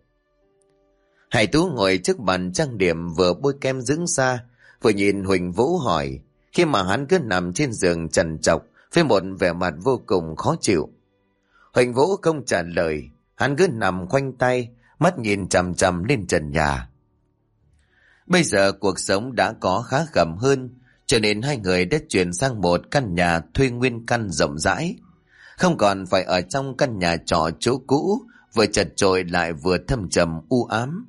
Hải Tú ngồi trước bàn trang điểm vừa bôi kem dưỡng da, vừa nhìn Huỳnh Vũ hỏi. khi mà hắn cứ nằm trên giường trằn trọc với một vẻ mặt vô cùng khó chịu. Huỳnh Vũ không trả lời, hắn cứ nằm khoanh tay, mắt nhìn chằm chằm lên trần nhà. Bây giờ cuộc sống đã có khá khẩm hơn, cho nên hai người đã chuyển sang một căn nhà thuê nguyên căn rộng rãi. Không còn phải ở trong căn nhà trọ chỗ cũ, vừa chật chội lại vừa thâm trầm u ám.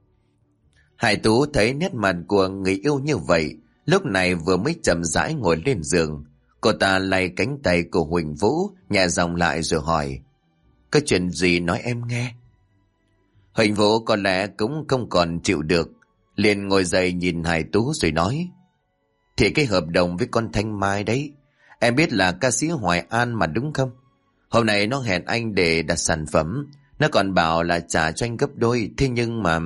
Hải Tú thấy nét mặt của người yêu như vậy, lúc này vừa mới chậm rãi ngồi lên giường. Cô ta lay cánh tay của Huỳnh Vũ, nhẹ giọng lại rồi hỏi: "Có chuyện gì nói em nghe?" Huỳnh Vũ có lẽ cũng không còn chịu được, liền ngồi dậy nhìn Hải Tú rồi nói: "Thì cái hợp đồng với con Thanh Mai đấy, em biết là ca sĩ Hoài An mà đúng không? Hôm nay nó hẹn anh để đặt sản phẩm, nó còn bảo là trả cho anh gấp đôi, thế nhưng mà..."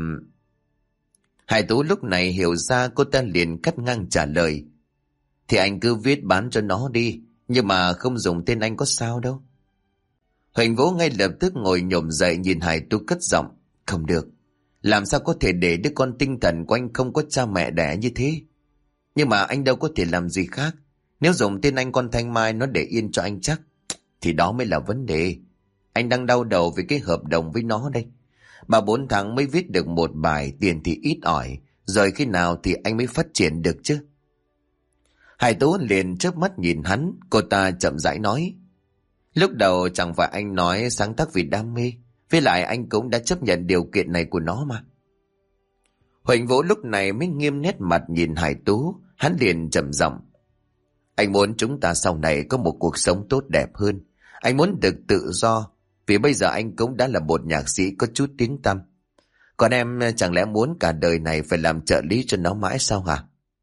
Hải Tú lúc này hiểu ra, cô ta liền cắt ngang trả lời: "Thì anh cứ viết bán cho nó đi, nhưng mà không dùng tên anh có sao đâu." Huỳnh Vũ ngay lập tức ngồi nhổm dậy nhìn Hải Tú cất giọng: "Không được, làm sao có thể để đứa con tinh thần của anh không có cha mẹ đẻ như thế? Nhưng mà anh đâu có thể làm gì khác. Nếu dùng tên anh con Thanh Mai nó để yên cho anh chắc, thì đó mới là vấn đề. Anh đang đau đầu về cái hợp đồng với nó đây. 3-4 tháng mới viết được một bài, tiền thì ít ỏi, rồi khi nào thì anh mới phát triển được chứ?" Hải Tú liền chớp mắt nhìn hắn, cô ta chậm rãi nói: "Lúc đầu chẳng phải anh nói sáng tác vì đam mê, với lại anh cũng đã chấp nhận điều kiện này của nó mà." Huỳnh Vũ lúc này mới nghiêm nét mặt nhìn Hải Tú, hắn liền trầm giọng: "Anh muốn chúng ta sau này có một cuộc sống tốt đẹp hơn. Anh muốn được tự do, vì bây giờ anh cũng đã là một nhạc sĩ có chút tiếng tăm. Còn em chẳng lẽ muốn cả đời này phải làm trợ lý cho nó mãi sao hả?"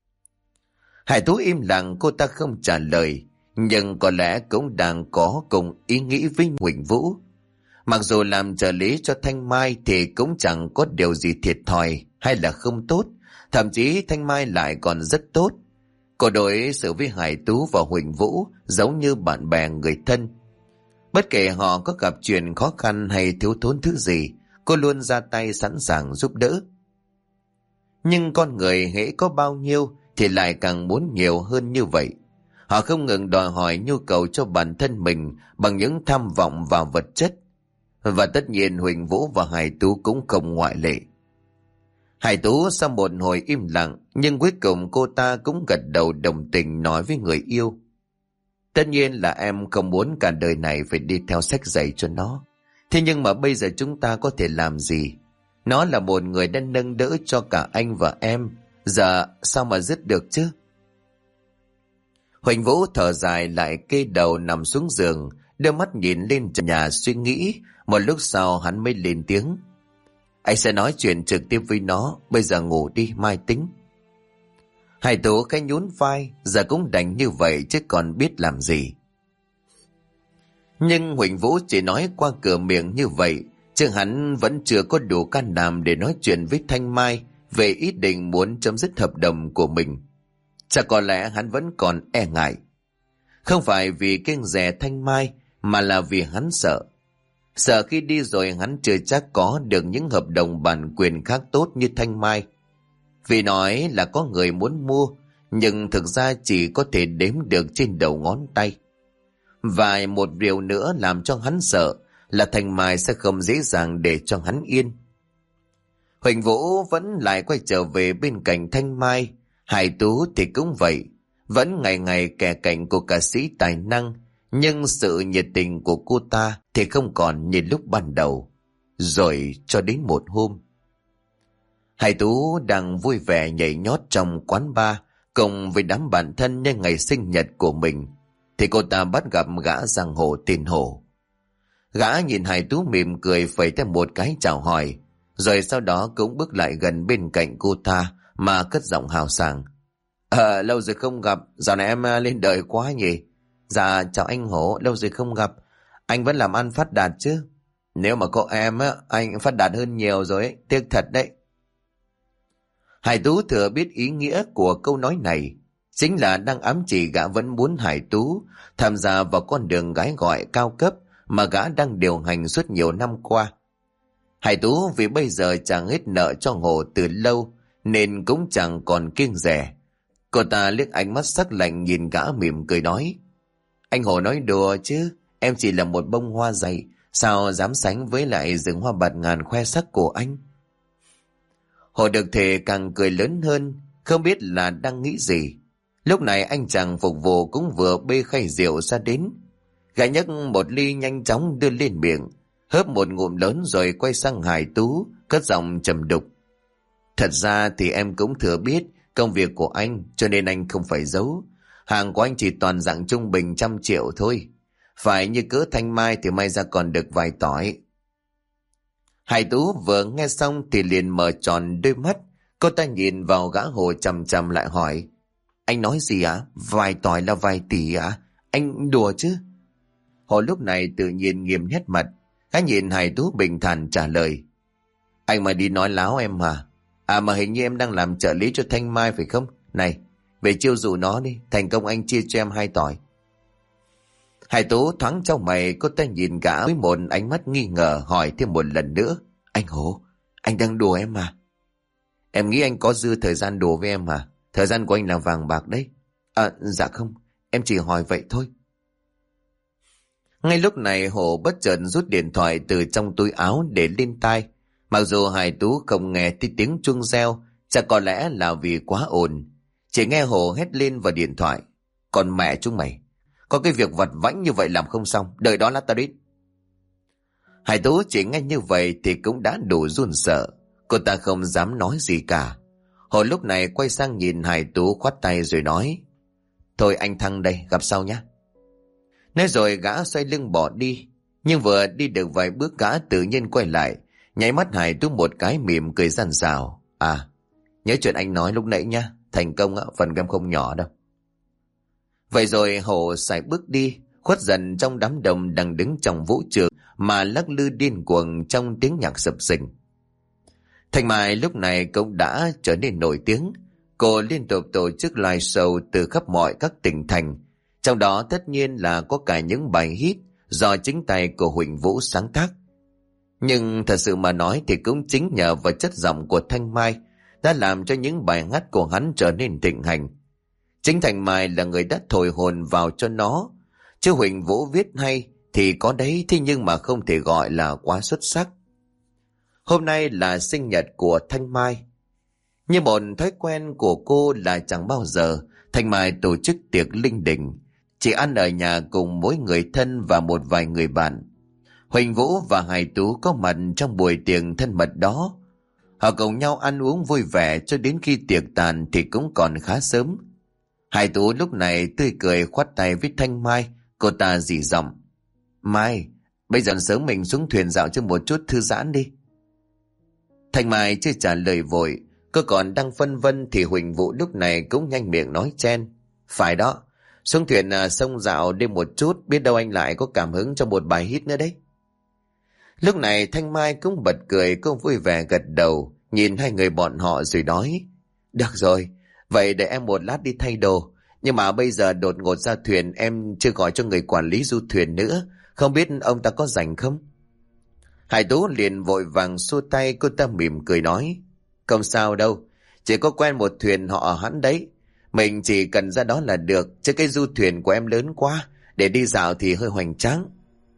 Hải Tú im lặng, cô ta không trả lời, nhưng có lẽ cũng đang có cùng ý nghĩ với Huỳnh Vũ. Mặc dù làm trợ lý cho Thanh Mai thì cũng chẳng có điều gì thiệt thòi hay là không tốt, thậm chí Thanh Mai lại còn rất tốt. Cô đối xử với Hải Tú và Huỳnh Vũ giống như bạn bè người thân. Bất kể họ có gặp chuyện khó khăn hay thiếu thốn thứ gì, cô luôn ra tay sẵn sàng giúp đỡ. Nhưng con người hễ có bao nhiêu thì lại càng muốn nhiều hơn như vậy. Họ không ngừng đòi hỏi nhu cầu cho bản thân mình bằng những tham vọng và vật chất. Và tất nhiên Huỳnh Vũ và Hải Tú cũng không ngoại lệ. Hải Tú sau một hồi im lặng, nhưng cuối cùng cô ta cũng gật đầu đồng tình nói với người yêu: "Tất nhiên là em không muốn cả đời này phải đi theo sách giày cho nó. Thế nhưng mà bây giờ chúng ta có thể làm gì? Nó là một người đã nâng đỡ cho cả anh và em, giờ sao mà dứt được chứ?" Huỳnh Vũ thở dài lại kê đầu nằm xuống giường, đưa mắt nhìn lên trần nhà suy nghĩ. Một lúc sau hắn mới lên tiếng: "Anh sẽ nói chuyện trực tiếp với nó, bây giờ ngủ đi, mai tính." Hải Tú khẽ nhún vai, giờ cũng đành như vậy chứ còn biết làm gì. Nhưng Huỳnh Vũ chỉ nói qua cửa miệng như vậy, chứ hắn vẫn chưa có đủ can đảm để nói chuyện với Thanh Mai về ý định muốn chấm dứt hợp đồng của mình. Chắc có lẽ hắn vẫn còn e ngại. Không phải vì kiêng dè Thanh Mai, mà là vì hắn sợ. Sợ khi đi rồi hắn chưa chắc có được những hợp đồng bản quyền khác tốt như Thanh Mai. Vì nói là có người muốn mua, nhưng thực ra chỉ có thể đếm được trên đầu ngón tay. Và một điều nữa làm cho hắn sợ là Thanh Mai sẽ không dễ dàng để cho hắn yên. Huỳnh Vũ vẫn lại quay trở về bên cạnh Thanh Mai. Hải Tú thì cũng vậy, vẫn ngày ngày kè cạnh của ca sĩ tài năng, nhưng sự nhiệt tình của cô ta thì không còn như lúc ban đầu. Rồi cho đến một hôm, Hải Tú đang vui vẻ nhảy nhót trong quán bar cùng với đám bạn thân nhân ngày sinh nhật của mình, thì cô ta bắt gặp gã giang hồ tên Hổ. Gã nhìn Hải Tú mỉm cười phẩy tay một cái chào hỏi, rồi sau đó cũng bước lại gần bên cạnh cô ta mà cất giọng hào sảng: Lâu rồi không gặp, dạo này em lên đời quá nhỉ?" "Dạ chào anh Hổ, lâu rồi không gặp, anh vẫn làm ăn phát đạt chứ?" "Nếu mà có em á, anh phát đạt hơn nhiều rồi ấy, tiếc thật đấy." Hải Tú thừa biết ý nghĩa của câu nói này, chính là đang ám chỉ gã vẫn muốn Hải Tú tham gia vào con đường gái gọi cao cấp mà gã đang điều hành suốt nhiều năm qua. Hải Tú vì bây giờ chẳng hết nợ cho Hổ từ lâu nên cũng chẳng còn kiêng dè. Cô ta liếc ánh mắt sắc lạnh nhìn gã mỉm cười nói: Anh Hồ nói đùa chứ, em chỉ là một bông hoa dại, sao dám sánh với lại rừng hoa bạt ngàn khoe sắc của anh. Hồ được thể càng cười lớn hơn, không biết là đang nghĩ gì. Lúc này anh chàng phục vụ cũng vừa bê khay rượu ra đến. Gã nhấc một ly nhanh chóng đưa lên miệng, hớp một ngụm lớn rồi quay sang Hải Tú, cất giọng trầm đục: Thật ra thì em cũng thừa biết công việc của anh, cho nên anh không phải giấu. Hàng của anh chỉ toàn dạng trung bình 100 triệu thôi. Phải như cỡ Thanh Mai thì may ra còn được vài tỏi. Hải Tú vừa nghe xong thì liền mở tròn đôi mắt. Cô ta nhìn vào gã Hồ chằm chằm lại hỏi: Anh nói gì ạ? Vài tỏi là vài tỷ ạ? Anh đùa chứ? Hồ lúc này tự nhiên nghiêm nét mặt. Gã nhìn Hải Tú bình thản trả lời: Anh mà đi nói láo em mà. À mà hình như em đang làm trợ lý cho Thanh Mai phải không? Này, về chiêu dụ nó đi, thành công anh chia cho em 2 tỏi. Hải Tú thoáng trong mày, cô ta nhìn gã với một ánh mắt nghi ngờ, hỏi thêm một lần nữa: Anh Hồ, anh đang đùa em mà? Em nghĩ anh có dư thời gian đùa với em mà. Thời gian của anh là vàng bạc đấy. À dạ không, em chỉ hỏi vậy thôi. Ngay lúc này Hồ bất chợt rút điện thoại từ trong túi áo để lên tai. Mặc dù Hải Tú không nghe thấy tiếng chuông reo, chắc có lẽ là vì quá ồn. Chỉ nghe Hồ hét lên vào điện thoại: Còn mẹ chúng mày, có cái việc vặt vãnh như vậy làm không xong, đợi đó lát tao đến. Hải Tú chỉ nghe như vậy thì cũng đã đủ run sợ. Cô ta không dám nói gì cả. Hồ lúc này quay sang nhìn Hải Tú khoát tay rồi nói: Thôi anh Thăng đây, gặp sau nhé. Nói rồi gã xoay lưng bỏ đi. Nhưng vừa đi được vài bước gã tự nhiên quay lại, nháy mắt Hải Tú một cái mỉm cười rằn rào: À, nhớ chuyện anh nói lúc nãy nhá, thành công phần em không nhỏ đâu. Vậy rồi Hồ sải bước đi, khuất dần trong đám đông đang đứng trong vũ trường mà lắc lư điên cuồng trong tiếng nhạc sập sình. Thanh Mai lúc này cũng đã trở nên nổi tiếng. Cô liên tục tổ chức live show từ khắp mọi các tỉnh thành, trong đó tất nhiên là có cả những bài hit do chính tay của Huỳnh Vũ sáng tác. Nhưng thật sự mà nói thì cũng chính nhờ vào chất giọng của Thanh Mai đã làm cho những bài hát của hắn trở nên thịnh hành. Chính Thanh Mai là người đã thổi hồn vào cho nó, chứ Huỳnh Vũ viết hay thì có đấy, thế nhưng mà không thể gọi là quá xuất sắc. Hôm nay là sinh nhật của Thanh Mai. Như một thói quen của cô là chẳng bao giờ Thanh Mai tổ chức tiệc linh đình, chỉ ăn ở nhà cùng mỗi người thân và một vài người bạn. Huỳnh Vũ và Hải Tú có mặt trong buổi tiệc thân mật đó. Họ cùng nhau ăn uống vui vẻ cho đến khi tiệc tàn thì cũng còn khá sớm. Hải Tú lúc này tươi cười khoát tay với Thanh Mai. Cô ta dỉ giọng: Mai, bây giờ sớm mình xuống thuyền dạo cho một chút thư giãn đi. Thanh Mai chưa trả lời vội, cô còn đang phân vân thì Huỳnh Vũ lúc này cũng nhanh miệng nói chen: Phải đó, xuống thuyền sông dạo đêm một chút, biết đâu anh lại có cảm hứng cho một bài hit nữa đấy. Lúc này Thanh Mai cũng bật cười, cô vui vẻ gật đầu, nhìn hai người bọn họ rồi nói: Được rồi, vậy để em một lát đi thay đồ. Nhưng mà bây giờ đột ngột ra thuyền, em chưa gọi cho người quản lý du thuyền nữa, không biết ông ta có rảnh không? Hải Tú liền vội vàng xua tay, cô ta mỉm cười nói: Không sao đâu, chỉ có quen một thuyền họ ở hắn đấy. Mình chỉ cần ra đó là được, chứ cái du thuyền của em lớn quá, để đi dạo thì hơi hoành tráng.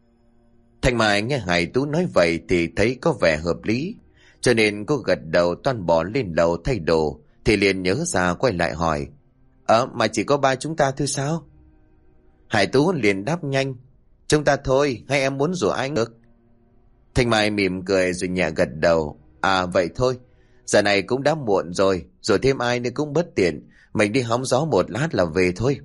Thanh Mai nghe Hải Tú nói vậy thì thấy có vẻ hợp lý, cho nên cô gật đầu toan bỏ lên lầu thay đồ, thì liền nhớ ra quay lại hỏi: Mà chỉ có ba chúng ta thôi sao? Hải Tú liền đáp nhanh: Chúng ta thôi, hay em muốn rủ anh được? Thanh Mai mỉm cười rồi nhẹ gật đầu: À vậy thôi, giờ này cũng đã muộn rồi, rồi thêm ai nữa cũng bất tiện, mình đi hóng gió một lát là về thôi.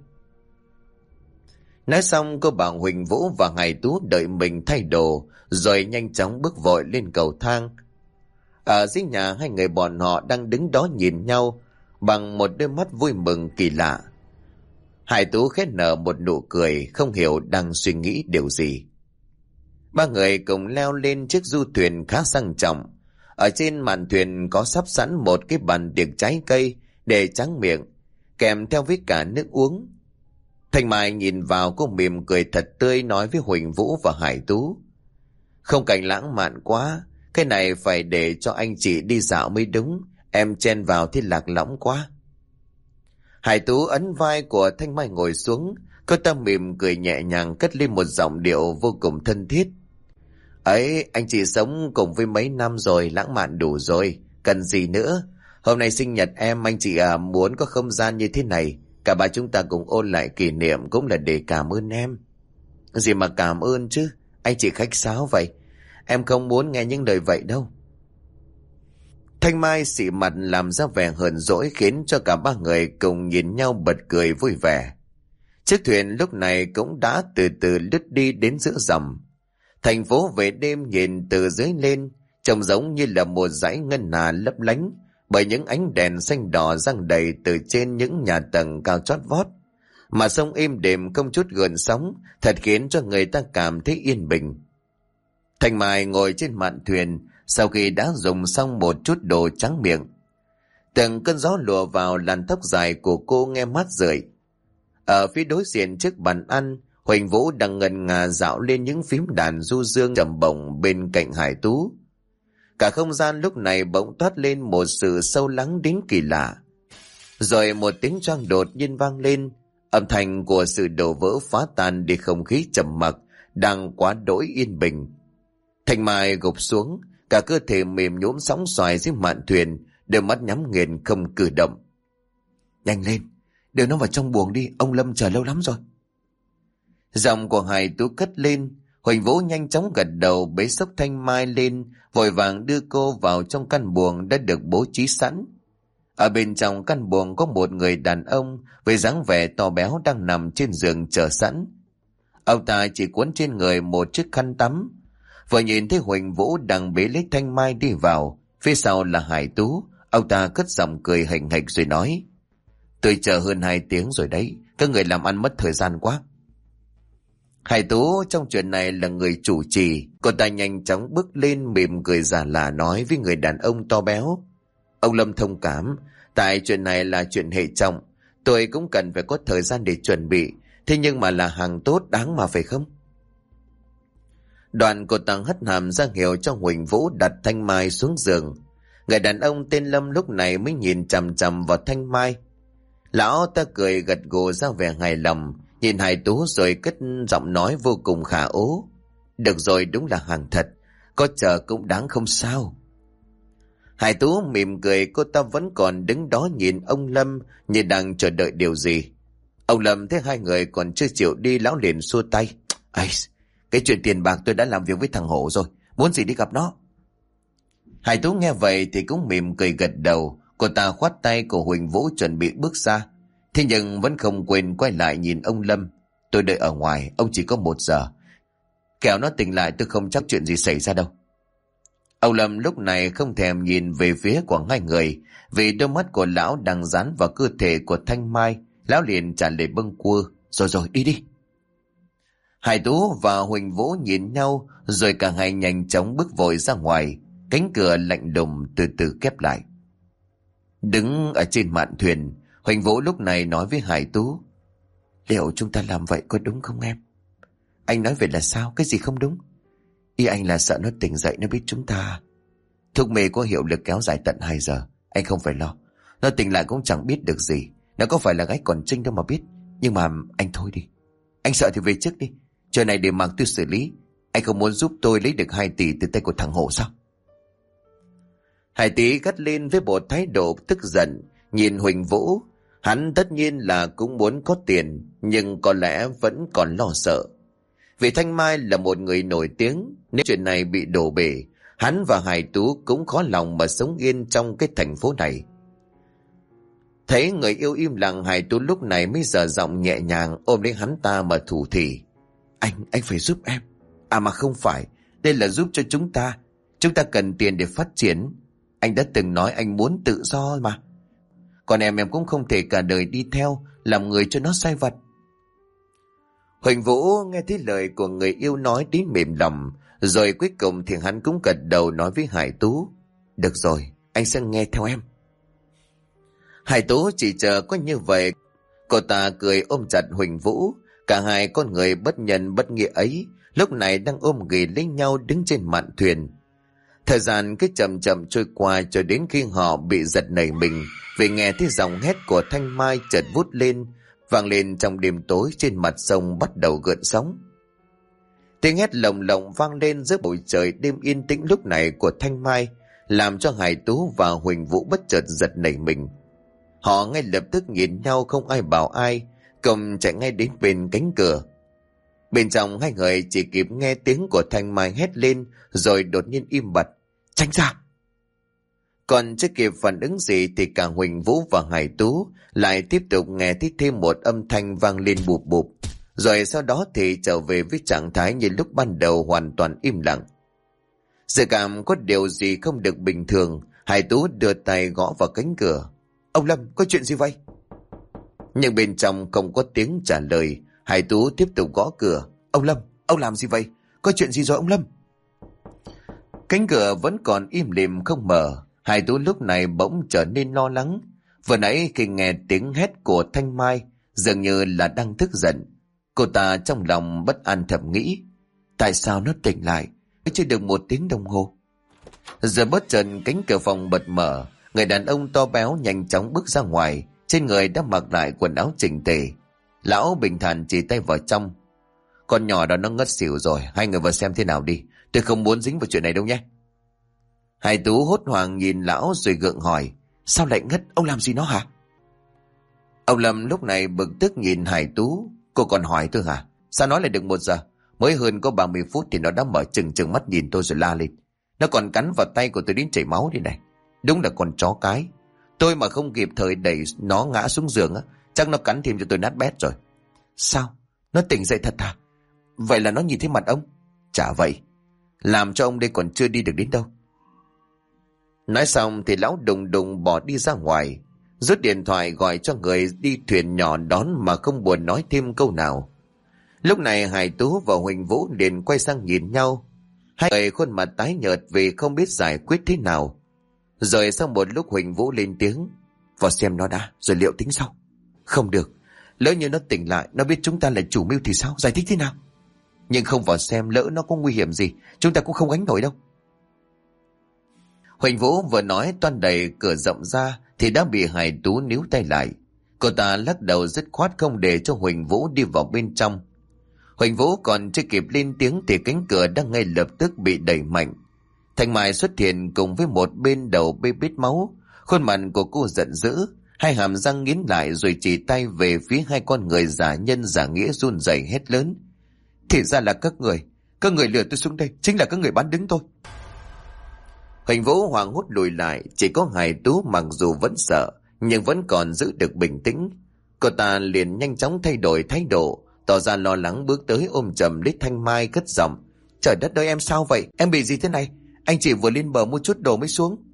Nói xong cô bảo Huỳnh Vũ và Hải Tú đợi mình thay đồ, rồi nhanh chóng bước vội lên cầu thang. Ở dưới nhà hai người bọn họ đang đứng đó nhìn nhau bằng một đôi mắt vui mừng kỳ lạ. Hải Tú khẽ nở một nụ cười, không hiểu đang suy nghĩ điều gì. Ba người cùng leo lên chiếc du thuyền khá sang trọng. Ở trên màn thuyền có sắp sẵn một cái bàn tiệc trái cây để tráng miệng, kèm theo với cả nước uống. Thanh Mai nhìn vào cô mỉm cười thật tươi, nói với Huỳnh Vũ và Hải Tú: Không cảnh lãng mạn quá, cái này phải để cho anh chị đi dạo mới đúng, em chen vào thì lạc lõng quá. Hải Tú ấn vai của Thanh Mai ngồi xuống. Cô ta mỉm cười nhẹ nhàng, cất lên một giọng điệu vô cùng thân thiết. Ấy, anh chị sống cùng với mấy năm rồi, lãng mạn đủ rồi, cần gì nữa. Hôm nay sinh nhật em, anh chị muốn có không gian như thế này, cả ba chúng ta cùng ôn lại kỷ niệm, cũng là để cảm ơn em. Gì mà cảm ơn chứ, anh chị khách sáo vậy. Em không muốn nghe những lời vậy đâu. Thanh Mai xị mặt làm ra vẻ hờn dỗi, khiến cho cả ba người cùng nhìn nhau bật cười vui vẻ. Chiếc thuyền lúc này cũng đã từ từ lướt đi đến giữa dòng. Thành phố về đêm nhìn từ dưới lên, trông giống như là một dãy ngân hà lấp lánh bởi những ánh đèn xanh đỏ giăng đầy từ trên những nhà tầng cao chót vót. Mà sông êm đềm không chút gợn sóng, thật khiến cho người ta cảm thấy yên bình. Thanh Mai ngồi trên mạn thuyền, sau khi đã dùng xong một chút đồ trắng miệng. Từng cơn gió lùa vào làn tóc dài của cô nghe mát rượi. Ở phía đối diện trước bàn ăn, Huỳnh Vũ đang ngần ngà dạo lên những phím đàn du dương trầm bổng bên cạnh Hải Tú. Cả không gian lúc này bỗng toát lên một sự sâu lắng đến kỳ lạ. Rồi một tiếng choang đột nhiên vang lên, âm thanh của sự đổ vỡ phá tan đi không khí trầm mặc đang quá đỗi yên bình. Thanh Mai gục xuống, cả cơ thể mềm nhũn sóng xoài dưới mạn thuyền, đôi mắt nhắm nghiền không cử động. Nhanh lên, đưa nó vào trong buồng đi, ông Lâm chờ lâu lắm rồi. Giọng của Hải Tú cất lên. Huỳnh Vũ nhanh chóng gật đầu, bế xốc Thanh Mai lên, vội vàng đưa cô vào trong căn buồng đã được bố trí sẵn. Ở bên trong căn buồng có một người đàn ông với dáng vẻ to béo đang nằm trên giường chờ sẵn. Ông ta chỉ cuốn trên người một chiếc khăn tắm. Vừa nhìn thấy Huỳnh Vũ đang bế lấy Thanh Mai đi vào, phía sau là Hải Tú, ông ta cất giọng cười hình hạch rồi nói: Tôi chờ hơn 2 tiếng rồi đấy, các người làm ăn mất thời gian quá. Hải Tú trong chuyện này là người chủ trì, cô ta nhanh chóng bước lên mỉm cười giả lả nói với người đàn ông to béo: Ông Lâm thông cảm, tại chuyện này là chuyện hệ trọng, tôi cũng cần phải có thời gian để chuẩn bị, thế nhưng mà là hàng tốt đáng mà phải không? Đoạn cô ta hất hàm ra hiệu cho Huỳnh Vũ đặt Thanh Mai xuống giường. Người đàn ông tên Lâm lúc này mới nhìn chằm chằm vào Thanh Mai. Lão ta cười gật gù ra vẻ hài lòng, nhìn Hải Tú rồi cất giọng nói vô cùng khả ố: Được rồi, đúng là hàng thật, có chờ cũng đáng không sao. Hải Tú mỉm cười, cô ta vẫn còn đứng đó nhìn ông Lâm như đang chờ đợi điều gì. Ông Lâm thấy hai người còn chưa chịu đi, lão liền xua tay: Ây, cái chuyện tiền bạc tôi đã làm việc với thằng Hổ rồi, muốn gì đi gặp nó. Hải Tú nghe vậy thì cũng mỉm cười gật đầu. Cô ta khoát tay của Huỳnh Vũ chuẩn bị bước ra, thế nhưng vẫn không quên quay lại nhìn ông Lâm: Tôi đợi ở ngoài, ông chỉ có 1 giờ, kẻo nó tỉnh lại tôi không chắc chuyện gì xảy ra đâu. Ông Lâm lúc này không thèm nhìn về phía của hai người, vì đôi mắt của lão đang dán vào cơ thể của Thanh Mai. Lão liền trả lời bâng quơ: Rồi đi đi. Hải Tú và Huỳnh Vũ nhìn nhau, rồi cả hai nhanh chóng bước vội ra ngoài. Cánh cửa lạnh lùng từ từ khép lại. Đứng ở trên mạn thuyền, Huỳnh Vũ lúc này nói với Hải Tú: Liệu chúng ta làm vậy có đúng không em? Anh nói vậy là sao? Cái gì không đúng? Ý anh là sợ nó tỉnh dậy nó biết chúng ta. Thuốc mê có hiệu lực kéo dài tận 2 giờ. Anh không phải lo, nó tỉnh lại cũng chẳng biết được gì. Nó có phải là gái còn Trinh đâu mà biết. Nhưng mà anh thôi đi, anh sợ thì về trước đi, chuyện này để mặc tôi xử lý. Anh không muốn giúp tôi lấy được 2 tỷ từ tay của thằng Hổ sao? Hải Tý gắt lên với bộ thái độ tức giận, nhìn Huỳnh Vũ. Hắn tất nhiên là cũng muốn có tiền, nhưng có lẽ vẫn còn lo sợ. Vì Thanh Mai là một người nổi tiếng, nếu chuyện này bị đổ bể, hắn và Hải Tú cũng khó lòng mà sống yên trong cái thành phố này. Thấy người yêu im lặng, Hải Tú lúc này mới dở giọng nhẹ nhàng ôm lấy hắn ta mà thủ thỉ: Anh phải giúp em. À mà không phải, đây là giúp cho chúng ta. Chúng ta cần tiền để phát triển. Anh đã từng nói anh muốn tự do mà. Còn em cũng không thể cả đời đi theo, làm người cho nó sai vặt. Huỳnh Vũ nghe thấy lời của người yêu nói đến mềm lòng, rồi cuối cùng thì hắn cũng gật đầu nói với Hải Tú: Được rồi, anh sẽ nghe theo em. Hải Tú chỉ chờ có như vậy. Cô ta cười ôm chặt Huỳnh Vũ. Cả hai con người bất nhân bất nghĩa ấy lúc này đang ôm ghì lấy nhau đứng trên mạn thuyền. Thời gian cứ chậm chậm trôi qua cho đến khi họ bị giật nảy mình vì nghe thấy giọng hét của Thanh Mai chợt vút lên, vang lên trong đêm tối. Trên mặt sông bắt đầu gợn sóng. Tiếng hét lồng lộng vang lên giữa bầu trời đêm yên tĩnh lúc này của Thanh Mai, làm cho Hải Tú và Huỳnh Vũ bất chợt giật nảy mình. Họ ngay lập tức nhìn nhau, không ai bảo ai, cùng chạy ngay đến bên cánh cửa. Bên trong hai người chỉ kịp nghe tiếng của Thanh Mai hét lên rồi đột nhiên im bặt. Tránh ra! Còn chưa kịp phản ứng gì thì cả Huỳnh Vũ và Hải Tú lại tiếp tục nghe thấy thêm một âm thanh vang lên bụp bụp. Rồi sau đó thì trở về với trạng thái như lúc ban đầu, hoàn toàn im lặng. Dự cảm có điều gì không được bình thường, Hải Tú đưa tay gõ vào cánh cửa. Ông Lâm, có chuyện gì vậy? Nhưng bên trong không có tiếng trả lời. Hải Tú tiếp tục gõ cửa. Ông Lâm, ông làm gì vậy? Có chuyện gì rồi ông Lâm? Cánh cửa vẫn còn im lìm không mở. Hải Tú lúc này bỗng trở nên lo lắng. Vừa nãy khi nghe tiếng hét của Thanh Mai, dường như là đang tức giận. Cô ta trong lòng bất an thầm nghĩ, tại sao nó tỉnh lại chưa được một tiếng đồng hồ? Giờ bất chợt cánh cửa phòng bật mở. Người đàn ông to béo nhanh chóng bước ra ngoài, trên người đã mặc lại quần áo chỉnh tề. Lão bình thản chỉ tay vào trong. Con nhỏ đó nó ngất xỉu rồi, hai người vào xem thế nào đi, tôi không muốn dính vào chuyện này đâu nhé. Hải Tú hốt hoảng nhìn lão rồi gượng hỏi, sao lại ngất, ông làm gì nó hả? Ông Lâm lúc này bực tức nhìn Hải Tú. Cô còn hỏi tôi hả? Sao nói lại được 1 giờ? Mới hơn có 30 phút thì nó đã mở trừng mắt nhìn tôi rồi la lên. Nó còn cắn vào tay của tôi đến chảy máu đi này. Đúng là con chó cái. Tôi mà không kịp thời đẩy nó ngã xuống giường á, chắc nó cắn thêm cho tôi nát bét rồi. Sao? Nó tỉnh dậy thật à? Vậy là nó nhìn thấy mặt ông? Chả vậy. Làm cho ông đây còn chưa đi được đến đâu. Nói xong thì lão đùng đùng bỏ đi ra ngoài, rút điện thoại gọi cho người đi thuyền nhỏ đón mà không buồn nói thêm câu nào. Lúc này Hải Tú và Huỳnh Vũ liền quay sang nhìn nhau. Hai người khuôn mặt tái nhợt vì không biết giải quyết thế nào. Rồi sau một lúc Huỳnh Vũ lên tiếng, vào xem nó đã rồi liệu tính sau. Không được, lỡ như nó tỉnh lại, nó biết chúng ta là chủ mưu thì sao, giải thích thế nào? Nhưng không vào xem, lỡ nó có nguy hiểm gì chúng ta cũng không gánh nổi đâu. Huỳnh Vũ vừa nói toan đẩy cửa rộng ra thì đã bị Hải Tú níu tay lại. Cô ta lắc đầu dứt khoát không để cho Huỳnh Vũ đi vào bên trong. Huỳnh Vũ còn chưa kịp lên tiếng thì cánh cửa đã ngay lập tức bị đẩy mạnh. Thanh Mai xuất hiện cùng với một bên đầu bê bết máu. Khuôn mặt của cô giận dữ, hai hàm răng nghiến lại rồi chỉ tay về phía hai con người giả nhân giả nghĩa run rẩy hét lớn. Thì ra là các người lừa tôi xuống đây, chính là các người bán đứng tôi. Huỳnh Vũ hoảng hốt lùi lại, chỉ có Hải Tú mặc dù vẫn sợ nhưng vẫn còn giữ được bình tĩnh. Cô ta liền nhanh chóng thay đổi thái độ, tỏ ra lo lắng bước tới ôm chầm lấy Thanh Mai cất giọng. Trời đất ơi, em sao vậy? Em bị gì thế này? Anh chỉ vừa lên bờ mua chút đồ mới xuống.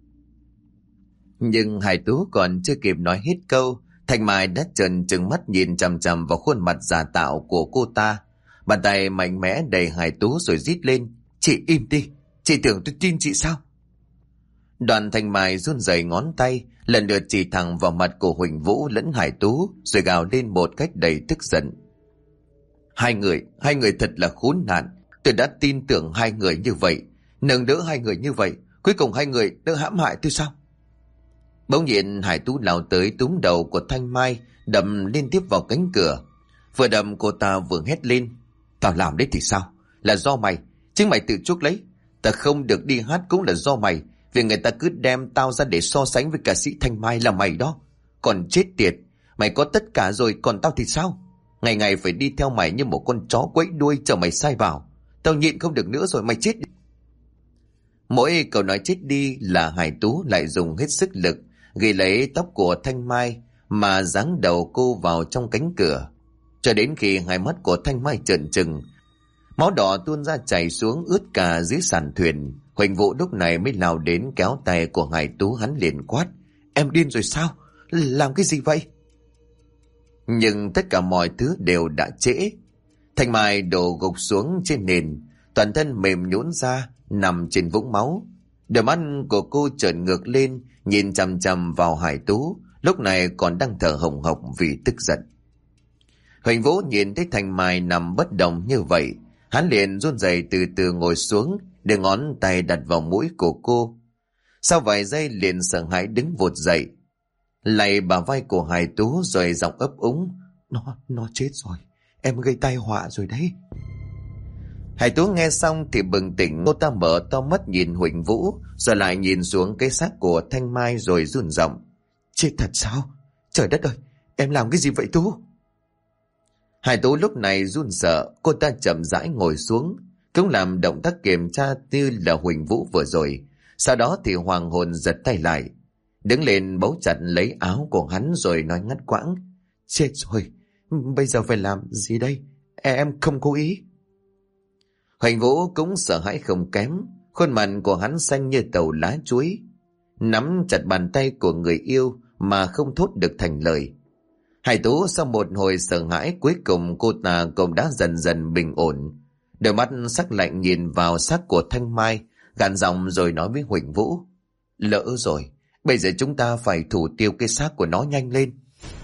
Nhưng Hải Tú còn chưa kịp nói hết câu, Thanh Mai đã trợn trừng mắt nhìn chằm chằm vào khuôn mặt giả tạo của cô ta. Bàn tay mạnh mẽ đẩy Hải Tú rồi rít lên. Chị im đi, chị tưởng tôi tin chị sao? Đoàn Thanh Mai run rẩy ngón tay, lần lượt chỉ thẳng vào mặt của Huỳnh Vũ lẫn Hải Tú rồi gào lên một cách đầy tức giận. Hai người thật là khốn nạn. Tôi đã tin tưởng hai người như vậy, nâng đỡ hai người như vậy, cuối cùng hai người đã hãm hại tôi sao? Bỗng nhiên Hải Tú lao tới túm đầu của Thanh Mai, đập liên tiếp vào cánh cửa. Vừa đập cô ta vừa hét lên. Tao làm đấy thì sao? Là do mày, chính mày tự chuốc lấy. Ta không được đi hát cũng là do mày, vì người ta cứ đem tao ra để so sánh với ca sĩ Thanh Mai là mày đó. Còn chết tiệt, mày có tất cả rồi còn tao thì sao? Ngày ngày phải đi theo mày như một con chó quẫy đuôi chờ mày sai vào. Tao nhịn không được nữa rồi, mày chết đi. Mỗi câu nói chết đi là Hải Tú lại dùng hết sức lực ghi lấy tóc của Thanh Mai mà giáng đầu cô vào trong cánh cửa, cho đến khi hai mắt của Thanh Mai trợn trừng, máu đỏ tuôn ra chảy xuống ướt cả dưới sàn thuyền. Huỳnh Vũ lúc này mới lao đến kéo tay của Hải Tú, hắn liền quát. Em điên rồi sao? Làm cái gì vậy? Nhưng tất cả mọi thứ đều đã trễ. Thanh Mai đổ gục xuống trên nền, toàn thân mềm nhũn ra, nằm trên vũng máu. Đôi mắt của cô trợn ngược lên, nhìn chằm chằm vào Hải Tú, lúc này còn đang thở hồng hộc vì tức giận. Huỳnh Vũ nhìn thấy Thanh Mai nằm bất động như vậy, hắn liền run rẩy từ từ ngồi xuống, đưa ngón tay đặt vào mũi của cô. Sau vài giây liền sợ hãi đứng vụt dậy, lạy bả vai của Hải Tú rồi giọng ấp úng: Nó chết rồi, em gây tai họa rồi đấy. Hải Tú nghe xong thì bừng tỉnh, cô ta mở to mắt nhìn Huỳnh Vũ, rồi lại nhìn xuống cái xác của Thanh Mai rồi run giọng: Chết thật sao? Trời đất ơi, em làm cái gì vậy Tú? Hải Tú lúc này run sợ, cô ta chậm rãi ngồi xuống, cũng làm động tác kiểm tra như là Huỳnh Vũ vừa rồi. Sau đó thì hoàng hồn giật tay lại, đứng lên bấu chặt lấy áo của hắn rồi nói ngắt quãng: Chết rồi, bây giờ phải làm gì đây? Em không cố ý. Huỳnh Vũ cũng sợ hãi không kém, khuôn mặt của hắn xanh như tàu lá chuối, nắm chặt bàn tay của người yêu mà không thốt được thành lời. Hải Tú sau một hồi sợ hãi, cuối cùng cô ta cũng đã dần dần bình ổn, đôi mắt sắc lạnh nhìn vào xác của Thanh Mai, gằn giọng rồi nói với Huỳnh Vũ: Lỡ rồi, bây giờ chúng ta phải thủ tiêu cái xác của nó nhanh lên.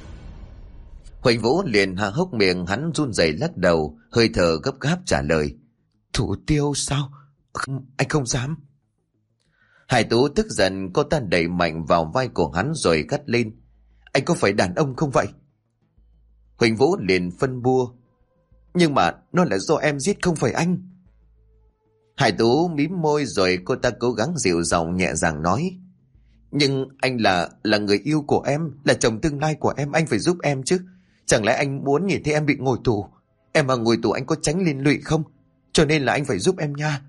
Huỳnh Vũ liền há hốc miệng, hắn run rẩy lắc đầu, hơi thở gấp gáp trả lời: Thủ tiêu sao? Anh không dám. Hải Tú tức giận, cô ta đẩy mạnh vào vai của hắn rồi gắt lên: Anh có phải đàn ông không vậy? Huỳnh Vũ liền phân bua: Nhưng mà nó là do em giết, không phải anh. Hải Tú mím môi rồi cô ta cố gắng dịu giọng nhẹ nhàng nói: Nhưng anh là người yêu của em, là chồng tương lai của em, anh phải giúp em chứ. Chẳng lẽ anh muốn nhìn thấy em bị ngồi tù? Em mà ngồi tù anh có tránh liên lụy không? Cho nên là anh phải giúp em nha.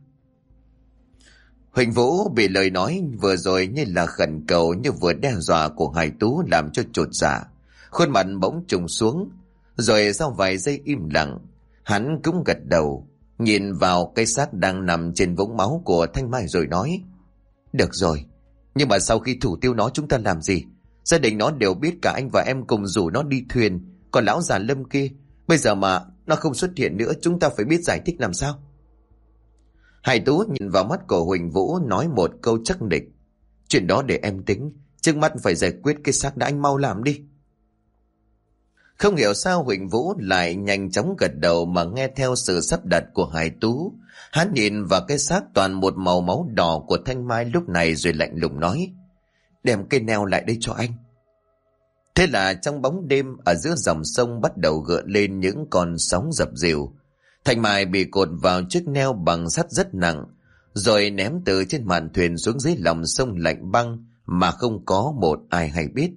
Huỳnh Vũ bị lời nói vừa rồi như là khẩn cầu, như vừa đe dọa của Hải Tú làm cho chột dạ, khuôn mặt bỗng trùng xuống. Rồi sau vài giây im lặng, hắn cũng gật đầu, nhìn vào cái xác đang nằm trên vũng máu của Thanh Mai rồi nói: Được rồi, nhưng mà sau khi thủ tiêu nó chúng ta làm gì? Gia đình nó đều biết, cả anh và em cùng rủ nó đi thuyền. Còn lão già Lâm kia, bây giờ mà nó không xuất hiện nữa, chúng ta phải biết giải thích làm sao. Hải Tú nhìn vào mắt của Huỳnh Vũ nói một câu chắc nịch: Chuyện đó để em tính, trước mắt phải giải quyết cái xác đã, anh mau làm đi. Không hiểu sao Huỳnh Vũ lại nhanh chóng gật đầu mà nghe theo sự sắp đặt của Hải Tú. Hắn nhìn vào cái xác toàn một màu máu đỏ của Thanh Mai lúc này rồi lạnh lùng nói: Đem cây neo lại đây cho anh. Thế là trong bóng đêm, ở giữa dòng sông bắt đầu gợn lên những con sóng dập dìu. Thanh Mai bị cột vào chiếc neo bằng sắt rất nặng, rồi ném từ trên mạn thuyền xuống dưới lòng sông lạnh băng mà không có một ai hay biết.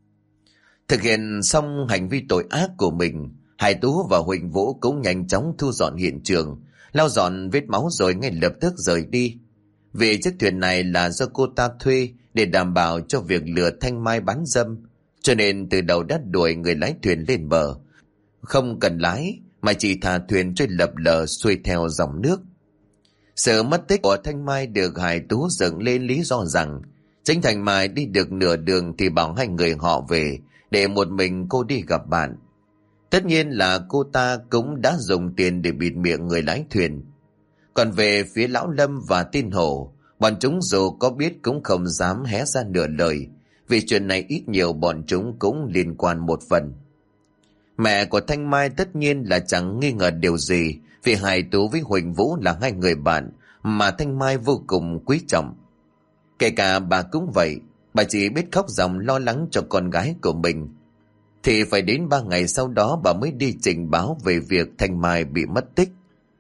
Thực hiện xong hành vi tội ác của mình, Hải Tú và Huỳnh Vũ cũng nhanh chóng thu dọn hiện trường, lau dọn vết máu rồi ngay lập tức rời đi. Vì chiếc thuyền này là do cô ta thuê để đảm bảo cho việc lừa Thanh Mai bán dâm, cho nên từ đầu đã đuổi người lái thuyền lên bờ, không cần lái mà chỉ thả thuyền trôi lập lờ xuôi theo dòng nước. Sự mất tích của Thanh Mai được Hải Tú dựng lên lý do rằng chính Thanh Mai đi được nửa đường thì bảo hai người họ về, để một mình cô đi gặp bạn. Tất nhiên là cô ta cũng đã dùng tiền để bịt miệng người lái thuyền. Còn về phía lão Lâm và Tin Hổ, bọn chúng dù có biết cũng không dám hé ra nửa lời, vì chuyện này ít nhiều bọn chúng cũng liên quan một phần. Mẹ của Thanh Mai tất nhiên là chẳng nghi ngờ điều gì, vì Hải Tú với Huỳnh Vũ là hai người bạn mà Thanh Mai vô cùng quý trọng. Kể cả bà cũng vậy, bà chỉ biết khóc ròng lo lắng cho con gái của mình. Thì phải đến 3 ngày sau đó bà mới đi trình báo về việc Thanh Mai bị mất tích.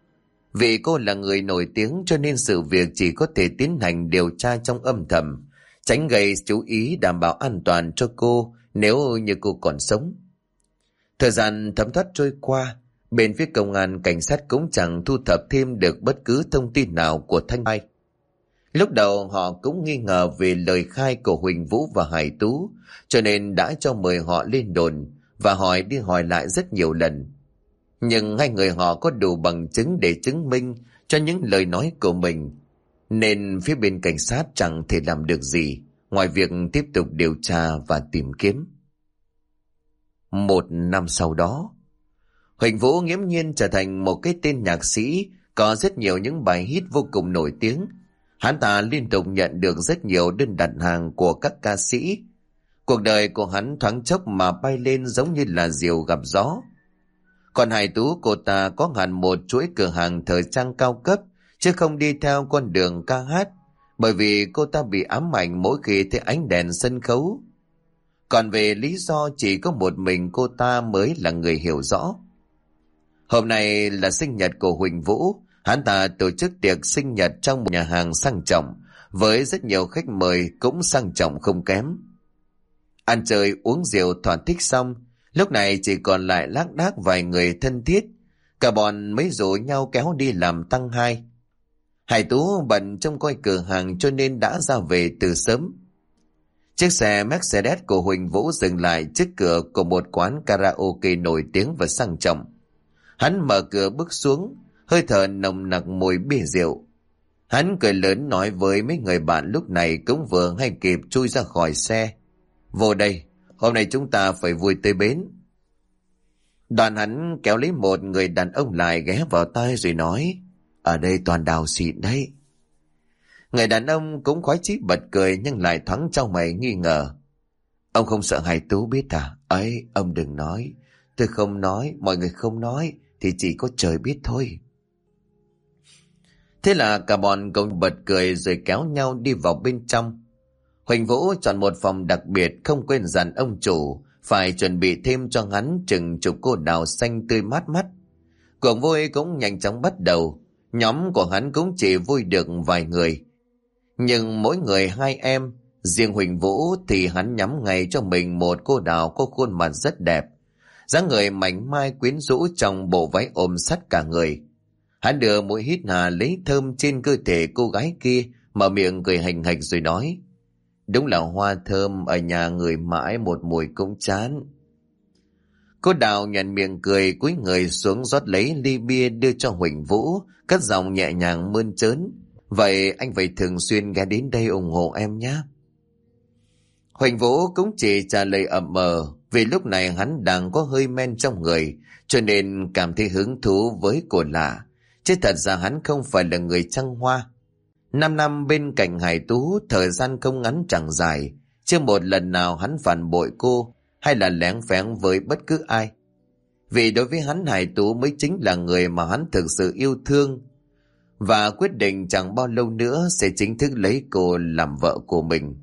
Vì cô là người nổi tiếng cho nên sự việc chỉ có thể tiến hành điều tra trong âm thầm, tránh gây chú ý, đảm bảo an toàn cho cô nếu như cô còn sống. Thời gian thấm thoát trôi qua, bên phía công an cảnh sát cũng chẳng thu thập thêm được bất cứ thông tin nào của Thanh Mai. Lúc đầu họ cũng nghi ngờ về lời khai của Huỳnh Vũ và Hải Tú, cho nên đã cho mời họ lên đồn và hỏi đi hỏi lại rất nhiều lần. Nhưng hai người họ có đủ bằng chứng để chứng minh cho những lời nói của mình, nên phía bên cảnh sát chẳng thể làm được gì ngoài việc tiếp tục điều tra và tìm kiếm. 1 năm sau đó, Huỳnh Vũ nghiễm nhiên trở thành một cái tên nhạc sĩ có rất nhiều những bài hit vô cùng nổi tiếng. Hắn ta liên tục nhận được rất nhiều đơn đặt hàng của các ca sĩ. Cuộc đời của hắn thoáng chốc mà bay lên giống như là diều gặp gió. Còn Hải Tú, cô ta có hẳn một chuỗi cửa hàng thời trang cao cấp chứ không đi theo con đường ca hát, bởi vì cô ta bị ám ảnh mỗi khi thấy ánh đèn sân khấu. Còn về lý do, chỉ có một mình cô ta mới là người hiểu rõ. Hôm nay là sinh nhật của Huỳnh Vũ. Hắn ta tổ chức tiệc sinh nhật trong một nhà hàng sang trọng, với rất nhiều khách mời cũng sang trọng không kém. Ăn chơi uống rượu thỏa thích xong, lúc này chỉ còn lại lác đác vài người thân thiết. Cả bọn mới rủ nhau kéo đi làm tăng hai. Hải Tú bận trông coi cửa hàng cho nên đã ra về từ sớm. Chiếc xe Mercedes của Huỳnh Vũ dừng lại trước cửa của một quán karaoke nổi tiếng và sang trọng. Hắn mở cửa bước xuống, hơi thở nồng nặc mùi bia rượu. Hắn cười lớn nói với mấy người bạn lúc này cũng vừa hay kịp chui ra khỏi xe. Vô đây, hôm nay chúng ta phải vui tới bến. Đoàn hắn kéo lấy một người đàn ông lại ghé vào tai rồi nói, ở đây toàn đào xịn đấy. Người đàn ông cũng khoái chí bật cười nhưng lại thoáng trong mày nghi ngờ. Ông không sợ Hải Tú biết à? Ấy, ông đừng nói. Tôi không nói, mọi người không nói, thì chỉ có trời biết thôi. Thế là cả bọn cùng bật cười rồi kéo nhau đi vào bên trong. Huỳnh Vũ chọn một phòng đặc biệt, không quên dặn ông chủ phải chuẩn bị thêm cho hắn chừng chục cô đào xanh tươi mát mắt. Cuộc vui cũng nhanh chóng bắt đầu. Nhóm của hắn cũng chỉ vui được vài người. Nhưng mỗi người hai em, riêng Huỳnh Vũ thì hắn nhắm ngay cho mình một cô đào có khuôn mặt rất đẹp. Dáng người mảnh mai quyến rũ trong bộ váy ôm sát cả người. Hắn đưa mũi hít hà lấy thơm trên cơ thể cô gái kia, mở miệng cười hành hạch rồi nói, đúng là hoa thơm, ở nhà người mãi một mùi cũng chán. Cô đào nhận miệng cười, cúi người xuống rót lấy ly bia đưa cho Huỳnh Vũ, cất giọng nhẹ nhàng mơn trớn, vậy anh phải thường xuyên ghé đến đây ủng hộ em nhé. Huỳnh Vũ cũng chỉ trả lời ậm ờ, vì lúc này hắn đang có hơi men trong người, cho nên cảm thấy hứng thú với cô lạ. Chứ thật ra hắn không phải là người trăng hoa. 5 năm bên cạnh Hải Tú, thời gian không ngắn chẳng dài, chưa một lần nào hắn phản bội cô hay là lén phén với bất cứ ai. Vì đối với hắn, Hải Tú mới chính là người mà hắn thực sự yêu thương, và quyết định chẳng bao lâu nữa sẽ chính thức lấy cô làm vợ của mình.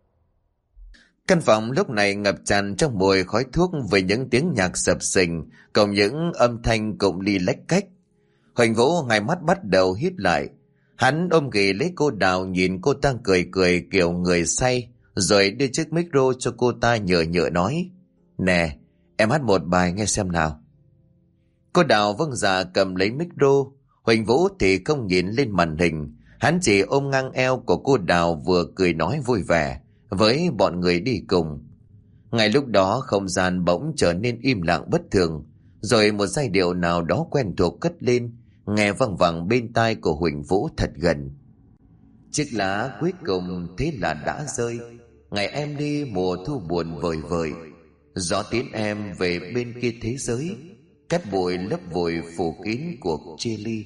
Căn phòng lúc này ngập tràn trong mùi khói thuốc với những tiếng nhạc sập sình, cùng những âm thanh cụng ly lách cách. Huỳnh Vũ hai mắt bắt đầu híp lại. Hắn ôm ghì lấy cô đào, nhìn cô ta cười cười kiểu người say, rồi đưa chiếc micro cho cô ta nhờ nhựa nói, nè, em hát một bài nghe xem nào. Cô đào vâng dạ cầm lấy micro. Huỳnh Vũ thì không nhìn lên màn hình, hắn chỉ ôm ngang eo của cô đào vừa cười nói vui vẻ với bọn người đi cùng. Ngay lúc đó không gian bỗng trở nên im lặng bất thường, rồi một giai điệu nào đó quen thuộc cất lên, nghe văng vẳng bên tai của Huỳnh Vũ thật gần. Chiếc lá cuối cùng thế là đã rơi, ngày em đi mùa thu buồn vời vợi, gió tiến em về bên kia thế giới, cát bụi lấp vội phủ kín cuộc chia ly.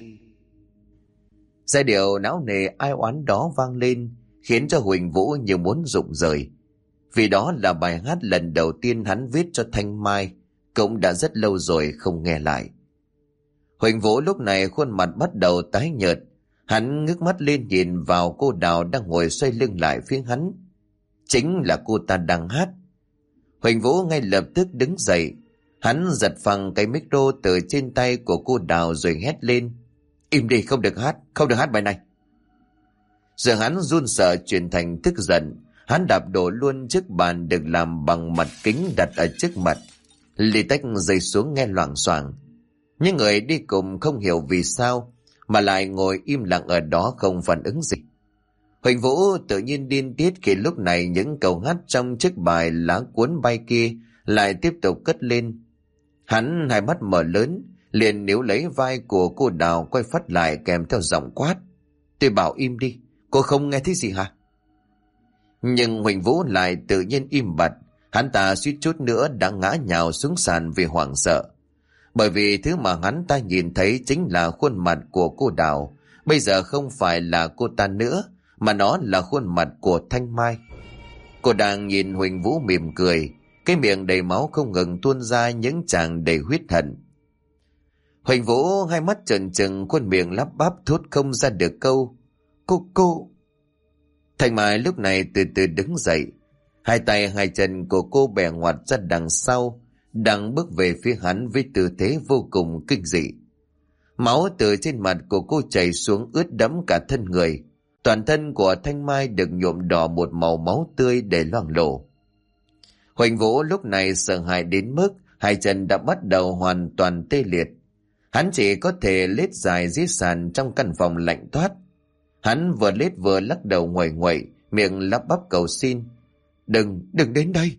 Giai điệu não nề ai oán đó vang lên, khiến cho Huỳnh Vũ như muốn rụng rời. Vì đó là bài hát lần đầu tiên hắn viết cho Thanh Mai, cũng đã rất lâu rồi không nghe lại. Huỳnh Vũ lúc này khuôn mặt bắt đầu tái nhợt, hắn ngước mắt lên nhìn vào cô đào đang ngồi xoay lưng lại phía hắn. Chính là cô ta đang hát. Huỳnh Vũ ngay lập tức đứng dậy, hắn giật phăng cái micro từ trên tay của cô đào rồi hét lên, im đi, không được hát bài này. Giờ hắn run sợ chuyển thành tức giận, hắn đạp đổ luôn chiếc bàn được làm bằng mặt kính đặt ở trước mặt, ly tách rơi xuống nghe loảng xoảng. Những người đi cùng không hiểu vì sao mà lại ngồi im lặng ở đó không phản ứng gì. Huỳnh Vũ tự nhiên điên tiết khi lúc này những câu hát trong chiếc bài lá cuốn bay kia lại tiếp tục cất lên. Hắn hai mắt mở lớn, liền níu lấy vai của cô đào quay phát lại kèm theo giọng quát, tôi bảo im đi, cô không nghe thấy gì hả? Nhưng Huỳnh Vũ lại tự nhiên im bặt, hắn ta suýt chút nữa đã ngã nhào xuống sàn vì hoảng sợ. Bởi vì thứ mà hắn ta nhìn thấy chính là khuôn mặt của cô đào, bây giờ không phải là cô ta nữa, mà nó là khuôn mặt của Thanh Mai. Cô đang nhìn Huỳnh Vũ mỉm cười, cái miệng đầy máu không ngừng tuôn ra những tràng đầy huyết hận. Huỳnh Vũ hai mắt trợn trừng, khuôn miệng lắp bắp thốt không ra được câu. Cô. Thanh Mai lúc này từ từ đứng dậy. Hai tay hai chân của cô bẻ ngoặt ra đằng sau, đang bước về phía hắn với tư thế vô cùng kinh dị. Máu từ trên mặt của cô chảy xuống ướt đẫm cả thân người. Toàn thân của Thanh Mai được nhuộm đỏ một màu máu tươi để loang lổ. Huỳnh Vũ lúc này sợ hãi đến mức hai chân đã bắt đầu hoàn toàn tê liệt. Hắn chỉ có thể lết dài dưới sàn trong căn phòng lạnh toát. Hắn vừa lết vừa lắc đầu nguậy nguậy, miệng lắp bắp cầu xin. Đừng đến đây.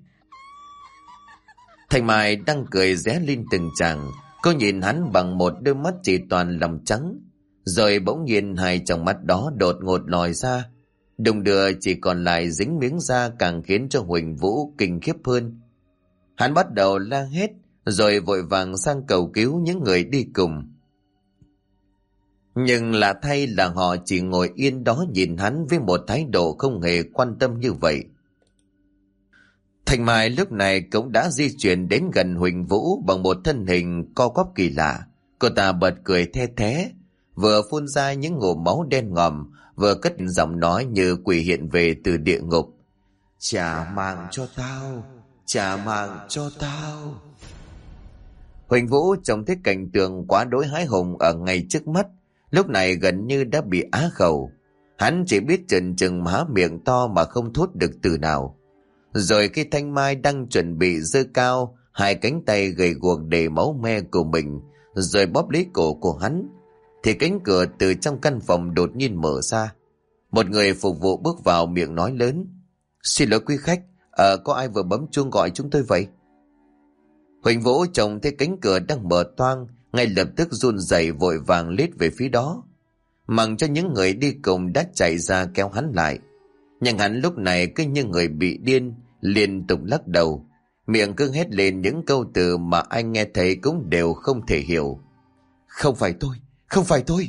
Thanh Mai đang cười ré lên từng tràng. Cô nhìn hắn bằng một đôi mắt chỉ toàn lòng trắng. Rồi bỗng nhiên hai trong mắt đó đột ngột lòi ra. Đùng đưa chỉ còn lại dính miếng da, càng khiến cho Huỳnh Vũ kinh khiếp hơn. Hắn bắt đầu la hét, rồi vội vàng sang cầu cứu những người đi cùng. Nhưng lạ thay là họ chỉ ngồi yên đó nhìn hắn với một thái độ không hề quan tâm như vậy. Thanh Mai lúc này cũng đã di chuyển đến gần Huỳnh Vũ bằng một thân hình co quắp kỳ lạ. Cô ta bật cười the thé, vừa phun ra những ngụm máu đen ngòm, vừa cất giọng nói như quỷ hiện về từ địa ngục. Trả mạng cho tao, trả mạng cho tao. Huỳnh Vũ trông thấy cảnh tượng quá đối hãi hùng ở ngay trước mắt, lúc này gần như đã bị á khẩu. Hắn chỉ biết trần trừng há miệng to mà không thốt được từ nào. Rồi khi Thanh Mai đang chuẩn bị giơ cao hai cánh tay gầy guộc đầy máu me của mình, rồi bóp lấy cổ của hắn, thì cánh cửa từ trong căn phòng đột nhiên mở ra. Một người phục vụ bước vào, miệng nói lớn. Xin lỗi quý khách, có ai vừa bấm chuông gọi chúng tôi vậy? Huỳnh Vũ trông thấy cánh cửa đang mở toang, ngay lập tức run rẩy vội vàng lết về phía đó. Mặc cho những người đi cùng đã chạy ra kéo hắn lại. Nhưng hắn lúc này cứ như người bị điên, liên tục lắc đầu, miệng cứ hét lên những câu từ mà anh nghe thấy cũng đều không thể hiểu. Không phải tôi, không phải tôi.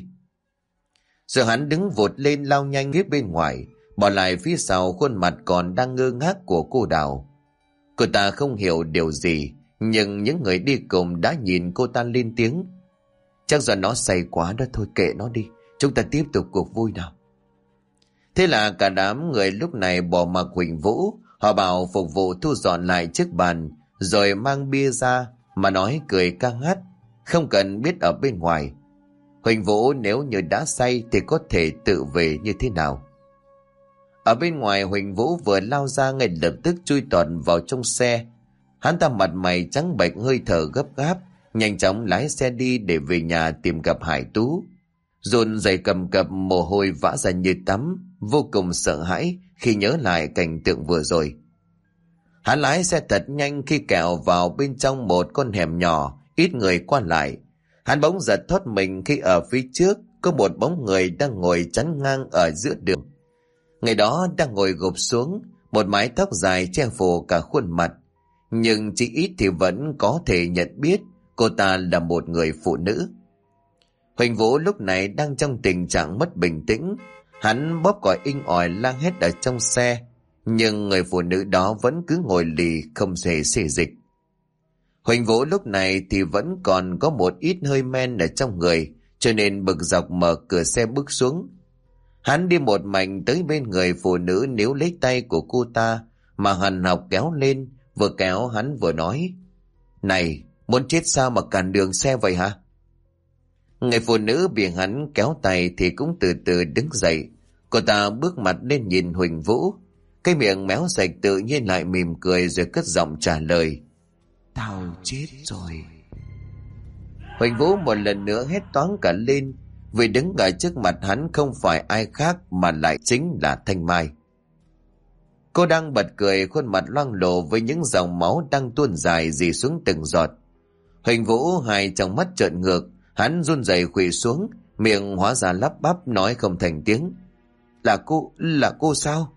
Rồi hắn đứng vụt lên lao nhanh phía bên ngoài, bỏ lại phía sau khuôn mặt còn đang ngơ ngác của cô Đào. Cô ta không hiểu điều gì, nhưng những người đi cùng đã nhìn cô ta lên tiếng. Chắc giờ nó say quá đó, thôi kệ nó đi, chúng ta tiếp tục cuộc vui nào. Thế là cả đám người lúc này bỏ mặc Huỳnh Vũ. Họ bảo phục vụ thu dọn lại chiếc bàn, rồi mang bia ra mà nói cười ca hát, không cần biết ở bên ngoài Huỳnh Vũ nếu như đã say thì có thể tự về như thế nào. Ở bên ngoài, Huỳnh Vũ vừa lao ra ngay lập tức chui tọt vào trong xe. Hắn ta mặt mày trắng bệch, hơi thở gấp gáp, nhanh chóng lái xe đi để về nhà tìm gặp Hải Tú. Run rẩy cầm cập, mồ hôi vã ra như tắm, vô cùng sợ hãi khi nhớ lại cảnh tượng vừa rồi. Hắn lái xe thật nhanh, khi kẹo vào bên trong một con hẻm nhỏ ít người qua lại. Hắn bỗng giật thoát mình khi ở phía trước có một bóng người đang ngồi chắn ngang ở giữa đường. Người đó đang ngồi gục xuống, một mái tóc dài che phủ cả khuôn mặt, nhưng chỉ ít thì vẫn có thể nhận biết cô ta là một người phụ nữ. Huỳnh Vũ lúc này đang trong tình trạng mất bình tĩnh. Hắn bóp còi inh ỏi la hét ở trong xe, nhưng người phụ nữ đó vẫn cứ ngồi lì không hề xê dịch. Huỳnh Vũ lúc này thì vẫn còn có một ít hơi men ở trong người, cho nên bực dọc mở cửa xe bước xuống. Hắn đi một mạch tới bên người phụ nữ, níu lấy tay của cô ta mà hằn học kéo lên, vừa kéo hắn vừa nói: Này, muốn chết sao mà cản đường xe vậy hả? Người phụ nữ bị hắn kéo tay thì cũng từ từ đứng dậy. Cô ta bước mặt lên nhìn Huỳnh Vũ, cái miệng méo sạch tự nhiên lại mỉm cười, rồi cất giọng trả lời: Tao chết rồi. Huỳnh Vũ một lần nữa hét toáng cả lên, vì đứng ở trước mặt hắn không phải ai khác mà lại chính là Thanh Mai. Cô đang bật cười, khuôn mặt loang lổ với những dòng máu đang tuôn dài rỉ xuống từng giọt. Huỳnh Vũ hai trong mắt trợn ngược, hắn run rẩy khuỵu xuống, miệng hóa ra lắp bắp nói không thành tiếng: Là cô sao?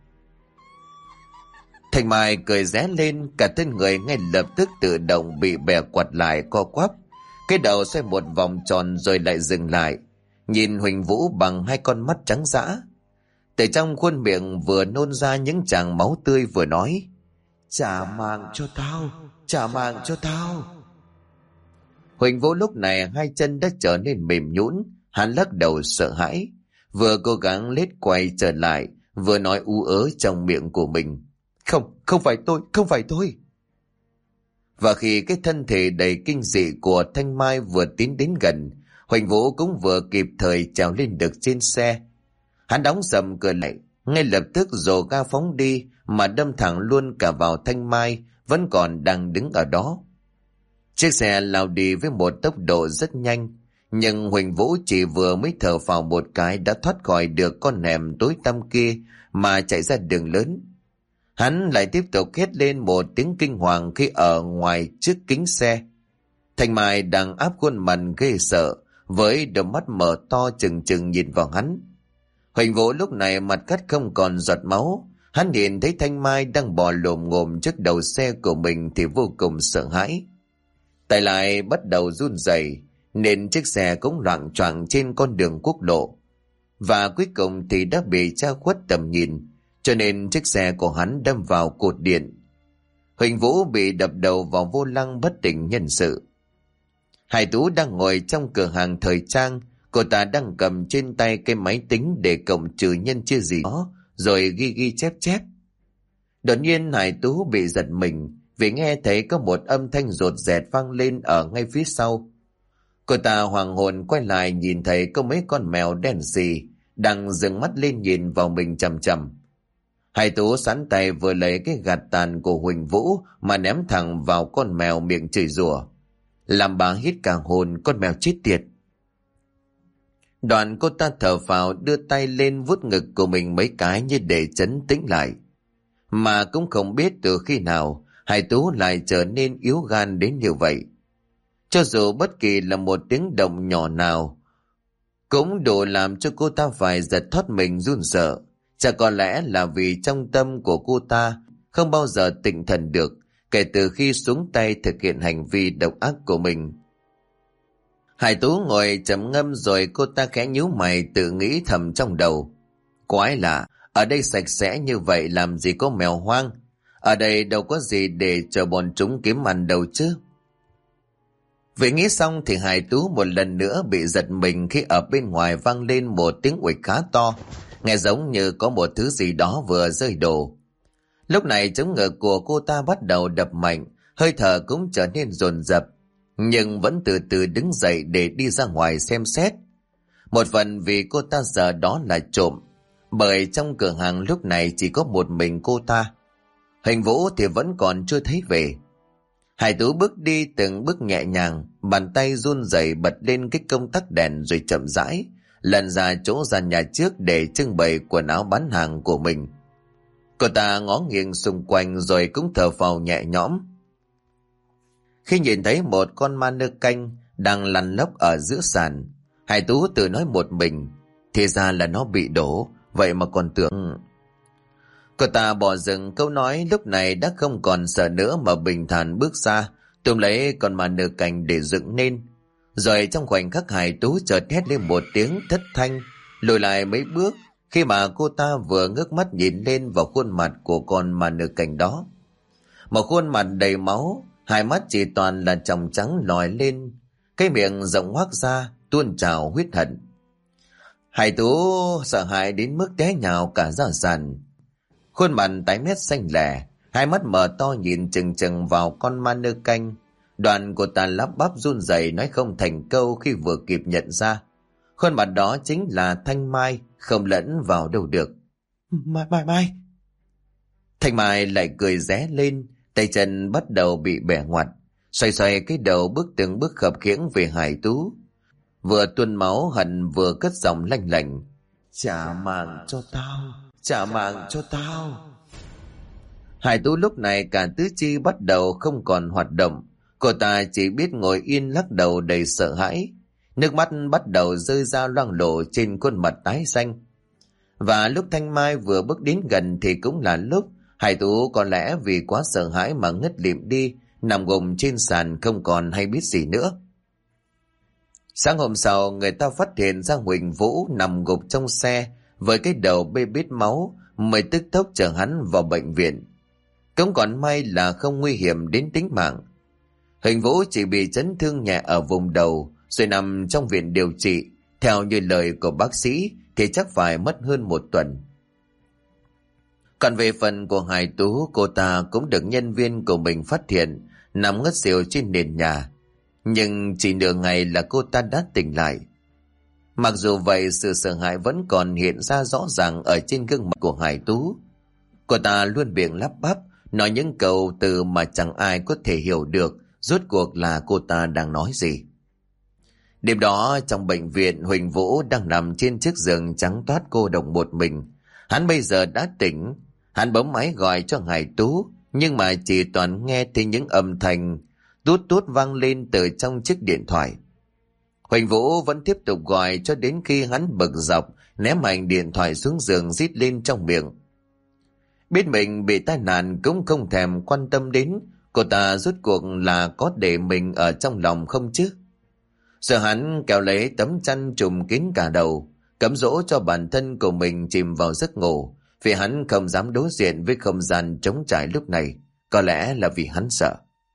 Thanh Mai cười ré lên, cả thân người ngay lập tức tự động bị bẻ quạt lại, co quắp. Cái đầu xoay một vòng tròn rồi lại dừng lại, nhìn Huỳnh Vũ bằng hai con mắt trắng dã. Từ trong khuôn miệng vừa nôn ra những tràng máu tươi, vừa nói: Trả mạng cho tao, trả mạng cho tao. Huỳnh Vũ lúc này hai chân đã trở nên mềm nhũn, hắn lắc đầu sợ hãi, vừa cố gắng lết quay trở lại, vừa nói ú ớ trong miệng của mình. Không phải tôi, không phải tôi. Và khi cái thân thể đầy kinh dị của Thanh Mai vừa tiến đến gần, Huỳnh Vũ cũng vừa kịp thời trèo lên được trên xe. Hắn đóng sầm cửa lại, ngay lập tức dồ ga phóng đi mà đâm thẳng luôn cả vào Thanh Mai vẫn còn đang đứng ở đó. Chiếc xe lao đi với một tốc độ rất nhanh, nhưng Huỳnh Vũ chỉ vừa mới thở phào một cái đã thoát khỏi được con hẻm tối tăm kia mà chạy ra đường lớn. Hắn lại tiếp tục hét lên một tiếng kinh hoàng khi ở ngoài trước kính xe. Thanh Mai đang áp khuôn mặt ghê sợ, với đôi mắt mở to trừng trừng nhìn vào hắn. Huỳnh Vũ lúc này mặt cắt không còn giọt máu. Hắn nhìn thấy Thanh Mai đang bò lồm ngồm trước đầu xe của mình thì vô cùng sợ hãi. Tay lại bắt đầu run rẩy, nên chiếc xe cũng loạng choạng trên con đường quốc lộ. Và cuối cùng thì đã bị che khuất tầm nhìn, cho nên chiếc xe của hắn đâm vào cột điện. Huỳnh Vũ bị đập đầu vào vô lăng bất tỉnh nhân sự. Hải Tú đang ngồi trong cửa hàng thời trang, cô ta đang cầm trên tay cái máy tính để cộng trừ nhân chia gì đó, rồi ghi ghi chép chép. Đột nhiên Hải Tú bị giật mình vì nghe thấy có một âm thanh rột rẹt vang lên ở ngay phía sau. Cô ta hoàng hồn quay lại nhìn thấy có mấy con mèo đen xì đang dừng mắt lên nhìn vào mình chằm chằm. Hải Tú sắn tay vừa lấy cái gạt tàn của Huỳnh Vũ mà ném thẳng vào con mèo miệng chửi rủa, làm bà hít cả hồn, con mèo chết tiệt. Đoạn cô ta thở phào đưa tay lên vuốt ngực của mình mấy cái như để trấn tĩnh lại. Mà cũng không biết từ khi nào Hải Tú lại trở nên yếu gan đến như vậy. Cho dù bất kỳ là một tiếng động nhỏ nào cũng đủ làm cho cô ta phải giật thoát mình run sợ. Chả có lẽ là vì trong tâm của cô ta không bao giờ tỉnh thần được kể từ khi xuống tay thực hiện hành vi độc ác của mình. Hải Tú ngồi trầm ngâm rồi cô ta khẽ nhíu mày tự nghĩ thầm trong đầu. Quái lạ, ở đây sạch sẽ như vậy làm gì có mèo hoang. Ở đây đâu có gì để chờ bọn chúng kiếm ăn đâu chứ. Vì nghĩ xong thì Hải Tú một lần nữa bị giật mình khi ở bên ngoài vang lên một tiếng uịch khá to, nghe giống như có một thứ gì đó vừa rơi đổ. Lúc này chống ngực của cô ta bắt đầu đập mạnh, hơi thở cũng trở nên dồn dập, nhưng vẫn từ từ đứng dậy để đi ra ngoài xem xét. Một phần vì cô ta sợ đó là trộm, bởi trong cửa hàng lúc này chỉ có một mình cô ta. Huỳnh Vũ thì vẫn còn chưa thấy về. Hải Tú bước đi từng bước nhẹ nhàng, bàn tay run rẩy bật lên cái công tắc đèn rồi chậm rãi lần ra chỗ gian nhà trước để trưng bày quần áo bán hàng của mình. Cô ta ngó nghiêng xung quanh rồi cũng thở phào nhẹ nhõm khi nhìn thấy một con ma nơ canh đang lăn lóc ở giữa sàn. Hải Tú tự nói một mình, thì ra là nó bị đổ, vậy mà còn tưởng. Cô ta bỏ dừng câu nói lúc này đã không còn sợ nữa mà bình thản bước ra, túm lấy con ma nơ canh để dựng nên. Rồi trong khoảnh khắc Hải Tú chợt hét lên một tiếng thất thanh, lùi lại mấy bước khi mà cô ta vừa ngước mắt nhìn lên vào khuôn mặt của con ma nơ canh đó. Một khuôn mặt đầy máu, hai mắt chỉ toàn là tròng trắng lòi lên, cái miệng rộng hoác ra tuôn trào huyết hận. Hải Tú sợ hãi đến mức té nhào cả ra sàn. Khuôn mặt tái mét xanh lẻ, hai mắt mở to nhìn chừng chừng vào con ma nơ canh. Đoạn của ta lắp bắp run rẩy nói không thành câu khi vừa kịp nhận ra khuôn mặt đó chính là Thanh Mai, không lẫn vào đâu được. Mai. Thanh Mai lại cười ré lên, tay chân bắt đầu bị bẻ ngoặt, xoay xoay cái đầu bước từng bước khập khiễng về Hải Tú, vừa tuôn máu hận vừa cất giọng lanh lảnh. Trả mạng cho tao, trả mạng cho tao. Hải Tú lúc này cả tứ chi bắt đầu không còn hoạt động, cô ta chỉ biết ngồi yên lắc đầu đầy sợ hãi, nước mắt bắt đầu rơi ra loang lổ trên khuôn mặt tái xanh. Và lúc Thanh Mai vừa bước đến gần thì cũng là lúc Hải Tú có lẽ vì quá sợ hãi mà ngất lịm đi, nằm gục trên sàn không còn hay biết gì nữa. Sáng hôm sau, người ta phát hiện ra Huỳnh Vũ nằm gục trong xe với cái đầu bê bết máu, mới tức tốc chở hắn vào bệnh viện. Cũng còn may là không nguy hiểm đến tính mạng. Huỳnh Vũ chỉ bị chấn thương nhẹ ở vùng đầu rồi nằm trong viện điều trị. Theo như lời của bác sĩ thì chắc phải mất hơn 1 tuần. Còn về phần của Hải Tú, cô ta cũng được nhân viên của mình phát hiện nằm ngất xỉu trên nền nhà. Nhưng chỉ nửa ngày là cô ta đã tỉnh lại. Mặc dù vậy, sự sợ hãi vẫn còn hiện ra rõ ràng ở trên gương mặt của Hải Tú. Cô ta luôn miệng lắp bắp, nói những câu từ mà chẳng ai có thể hiểu được rốt cuộc là cô ta đang nói gì. Đêm đó trong bệnh viện, Huỳnh Vũ đang nằm trên chiếc giường trắng toát cô độc một mình. Hắn bây giờ đã tỉnh. Hắn bấm máy gọi cho Hải Tú, nhưng mà chỉ toàn nghe thấy những âm thanh tút tút vang lên từ trong chiếc điện thoại. Huỳnh Vũ vẫn tiếp tục gọi cho đến khi hắn bực dọc ném mạnh điện thoại xuống giường, rít lên trong miệng. Biết mình bị tai nạn cũng không thèm quan tâm đến cô ta rốt cuộc là có để mình ở trong lòng không chứ. Giờ hắn kéo lấy tấm chăn trùm kín cả đầu, cấm dỗ cho bản thân của mình chìm vào giấc ngủ, vì hắn không dám đối diện với không gian trống trải lúc này, có lẽ là vì hắn sợ.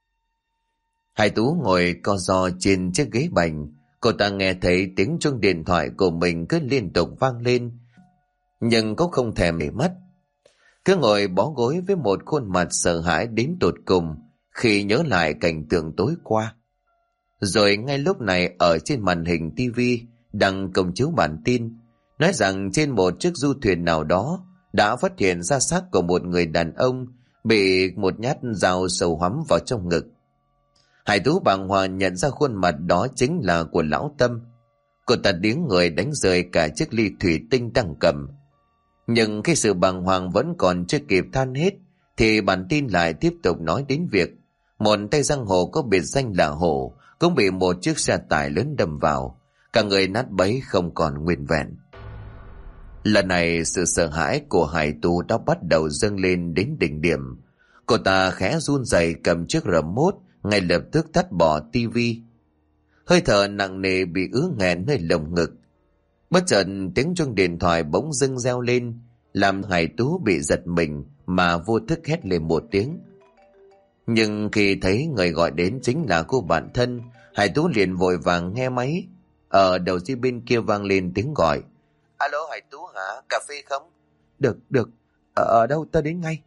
Hải Tú ngồi co ro trên chiếc ghế bành. Cô ta nghe thấy tiếng chuông điện thoại của mình cứ liên tục vang lên, nhưng cũng không thèm để mắt. Cứ ngồi bó gối với một khuôn mặt sợ hãi đến tột cùng khi nhớ lại cảnh tượng tối qua. Rồi ngay lúc này ở trên màn hình tivi đang công chiếu bản tin, nói rằng trên một chiếc du thuyền nào đó đã phát hiện ra xác của một người đàn ông bị một nhát dao sâu hoắm vào trong ngực. Hải Tú bàng hoàng nhận ra khuôn mặt đó chính là của lão Tâm. Cô ta điếng người đánh rơi cả chiếc ly thủy tinh đang cầm. Nhưng khi sự bàng hoàng vẫn còn chưa kịp than hết thì bản tin lại tiếp tục nói đến việc một tay giang hồ có biệt danh là Hổ cũng bị một chiếc xe tải lớn đâm vào, cả người nát bấy không còn nguyên vẹn. Lần này sự sợ hãi của Hải Tú đã bắt đầu dâng lên đến đỉnh điểm. Cô ta khẽ run rẩy cầm chiếc remote, ngay lập tức tắt bỏ tivi. Hơi thở nặng nề bị ứ nghẹn nơi lồng ngực. Bất chợt tiếng chuông điện thoại bỗng dưng reo lên, làm Hải Tú bị giật mình mà vô thức hét lên một tiếng. Nhưng khi thấy người gọi đến chính là cô bạn thân, Hải Tú liền vội vàng nghe máy. Ở đầu dây bên kia vang lên tiếng gọi. Alo Hải Tú hả? Cà phê không? Được. Ở đâu ta đến ngay.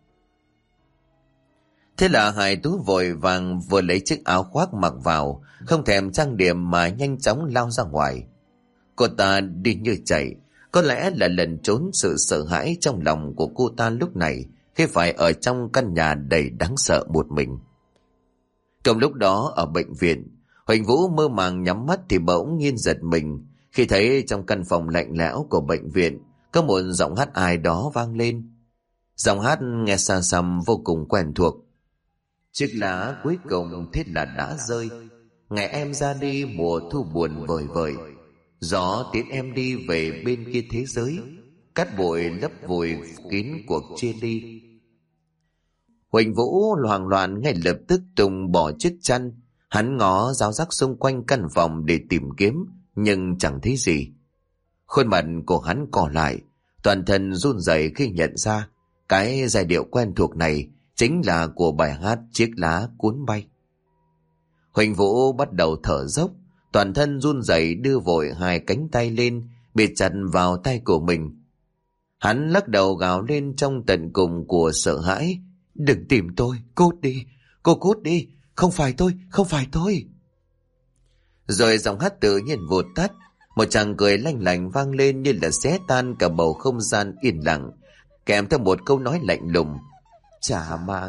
Thế là Hải Tú vội vàng vừa lấy chiếc áo khoác mặc vào, không thèm trang điểm mà nhanh chóng lao ra ngoài. Cô ta đi như chạy, có lẽ là lần trốn sự sợ hãi trong lòng của cô ta lúc này khi phải ở trong căn nhà đầy đáng sợ một mình. Trong lúc đó ở bệnh viện, Huỳnh Vũ mơ màng nhắm mắt thì bỗng nhiên giật mình khi thấy trong căn phòng lạnh lẽo của bệnh viện có một giọng hát ai đó vang lên. Giọng hát nghe xa xăm vô cùng quen thuộc. Chiếc lá cuối cùng thế là đã rơi, ngày em ra đi mùa thu buồn vời vợi, gió tiễn em đi về bên kia thế giới, cát bụi lấp vùi kín cuộc chia ly. Huỳnh Vũ hoảng loạn ngay lập tức tung bỏ chiếc chăn. Hắn ngó ráo rác xung quanh căn phòng để tìm kiếm, nhưng chẳng thấy gì. Khuôn mặt của hắn cò lại, toàn thân run rẩy khi nhận ra cái giai điệu quen thuộc này chính là của bài hát Chiếc lá cuốn bay. Huỳnh Vũ bắt đầu thở dốc, toàn thân run rẩy đưa vội hai cánh tay lên bịt chặt vào tay của mình. Hắn lắc đầu gào lên trong tận cùng của sợ hãi. Đừng tìm tôi, cút đi, cô cút đi, không phải tôi. Rồi giọng hát tự nhiên vụt tắt, một tràng cười lanh lảnh vang lên như là xé tan cả bầu không gian yên lặng, kèm theo một câu nói lạnh lùng. Trả mạng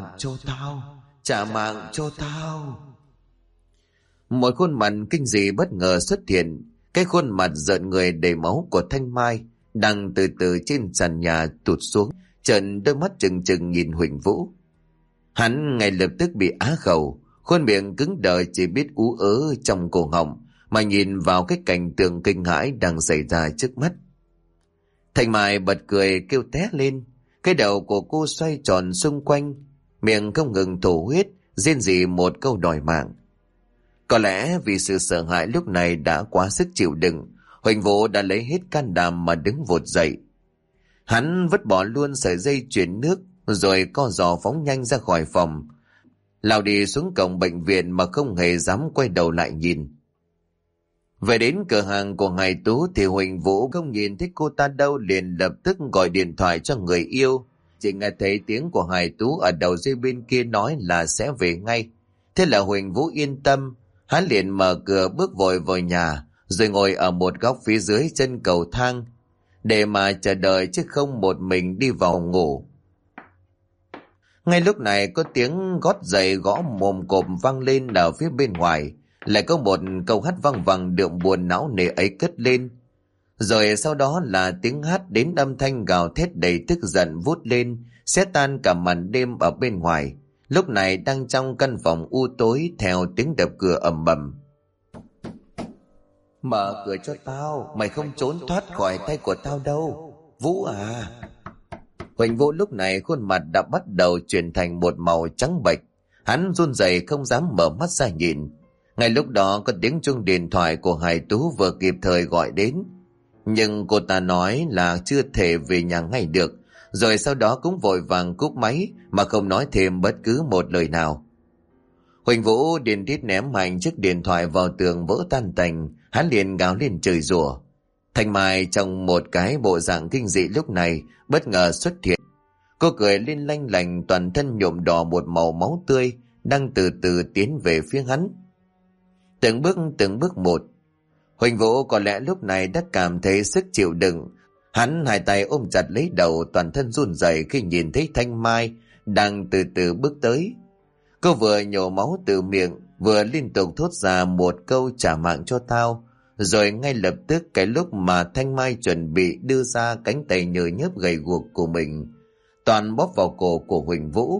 cho tao. Một khuôn mặt kinh dị bất ngờ xuất hiện, cái khuôn mặt rợn người đầy máu của Thanh Mai đang từ từ trên sàn nhà tụt xuống, trợn đôi mắt trừng trừng nhìn Huỳnh Vũ. Hắn ngay lập tức bị á khẩu, khuôn miệng cứng đờ chỉ biết ú ớ trong cổ họng mà nhìn vào cái cảnh tượng kinh hãi đang xảy ra trước mắt. Thanh Mai bật cười kêu té lên, cái đầu của cô xoay tròn xung quanh, miệng không ngừng thổ huyết, rên rỉ một câu đòi mạng. Có lẽ vì sự sợ hãi lúc này đã quá sức chịu đựng, Huỳnh Vũ đã lấy hết can đảm mà đứng vụt dậy. Hắn vứt bỏ luôn sợi dây chuyền nước rồi co giò phóng nhanh ra khỏi phòng, lao đi xuống cổng bệnh viện mà không hề dám quay đầu lại nhìn. Về đến cửa hàng của Hải Tú thì Huỳnh Vũ không nhìn thấy cô ta đâu, liền lập tức gọi điện thoại cho người yêu. Chỉ nghe thấy tiếng của Hải Tú ở đầu dây bên kia nói là sẽ về ngay. Thế là Huỳnh Vũ yên tâm, hắn liền mở cửa bước vội vào nhà, rồi ngồi ở một góc phía dưới chân cầu thang để mà chờ đợi, chứ không một mình đi vào ngủ. Ngay lúc này có tiếng gót giày gõ mồm cộp vang lên ở phía bên ngoài, lại có một câu hát vang vẳng đượm buồn não nề ấy cất lên. Rồi sau đó là tiếng hát đến âm thanh gào thét đầy tức giận vút lên, xé tan cả màn đêm ở bên ngoài. Lúc này đang trong căn phòng u tối theo tiếng đập cửa ầm ầm. Mở cửa cho tao, mày không trốn thoát khỏi tay của tao đâu, Vũ à. Huỳnh Vũ lúc này khuôn mặt đã bắt đầu chuyển thành một màu trắng bệch. Hắn run rẩy không dám mở mắt ra nhìn. Ngay lúc đó có tiếng chuông điện thoại của Hải Tú vừa kịp thời gọi đến. Nhưng cô ta nói là chưa thể về nhà ngay được, rồi sau đó cũng vội vàng cúp máy mà không nói thêm bất cứ một lời nào. Huỳnh Vũ điên tiết ném mạnh chiếc điện thoại vào tường vỡ tan tành, hắn liền gào lên chửi rủa. Thanh Mai trong một cái bộ dạng kinh dị lúc này bất ngờ xuất hiện. Cô cười lên lanh lành, toàn thân nhuộm đỏ một màu máu tươi, đang từ từ tiến về phía hắn. Từng bước một. Huỳnh Vũ có lẽ lúc này đã cảm thấy sức chịu đựng. Hắn hai tay ôm chặt lấy đầu, toàn thân run rẩy khi nhìn thấy Thanh Mai đang từ từ bước tới. Cô vừa nhổ máu từ miệng, vừa liên tục thốt ra một câu trả mạng cho tao. Rồi ngay lập tức cái lúc mà Thanh Mai chuẩn bị đưa ra cánh tay nhờ nhớp gầy guộc của mình toàn bóp vào cổ của Huỳnh Vũ,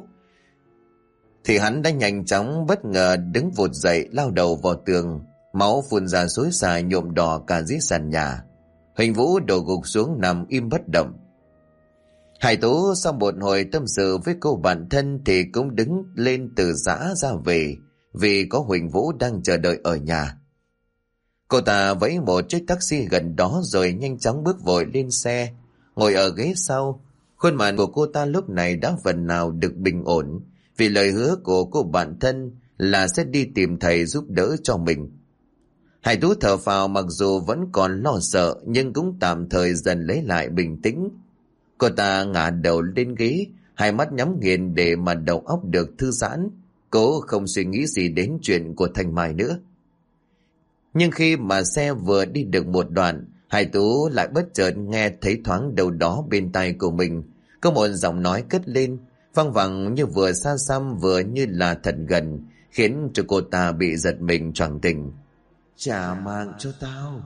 thì hắn đã nhanh chóng bất ngờ đứng vụt dậy, lao đầu vào tường, máu phun ra xối xả nhuộm đỏ cả dưới sàn nhà. Huỳnh Vũ đổ gục xuống nằm im bất động. Hải Tú sau một hồi tâm sự với cô bạn thân thì cũng đứng lên từ giã ra về, vì có Huỳnh Vũ đang chờ đợi ở nhà. Cô ta vẫy một chiếc taxi gần đó rồi nhanh chóng bước vội lên xe, ngồi ở ghế sau. Khuôn mặt của cô ta lúc này đã phần nào được bình ổn, vì lời hứa của cô bạn thân là sẽ đi tìm thầy giúp đỡ cho mình. Hải Tú thở phào, mặc dù vẫn còn lo sợ nhưng cũng tạm thời dần lấy lại bình tĩnh. Cô ta ngả đầu lên ghế, hai mắt nhắm nghiền để mà đầu óc được thư giãn, cố không suy nghĩ gì đến chuyện của Thanh Mai nữa. Nhưng khi mà xe vừa đi được một đoạn, Hải Tú lại bất chợt nghe thấy thoáng đâu đó bên tai của mình có một giọng nói cất lên, văng vẳng như vừa xa xăm vừa như là thật gần, khiến cho cô ta bị giật mình choàng tỉnh. Trả mạng cho tao.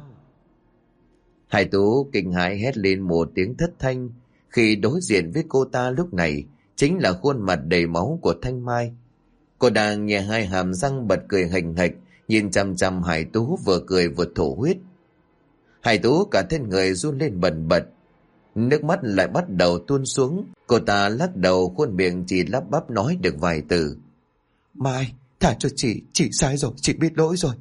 Hải Tú kinh hãi hét lên một tiếng thất thanh, khi đối diện với cô ta lúc này chính là khuôn mặt đầy máu của Thanh Mai. Cô đang nhè hai hàm răng bật cười hình hạch, nhìn chăm chăm Hải Tú, vừa cười vừa thổ huyết. Hải Tú cả thân người run lên bần bật, nước mắt lại bắt đầu tuôn xuống. Cô ta lắc đầu, khuôn miệng chỉ lắp bắp nói được vài từ. Mai, thả cho chị sai rồi, chị biết lỗi rồi.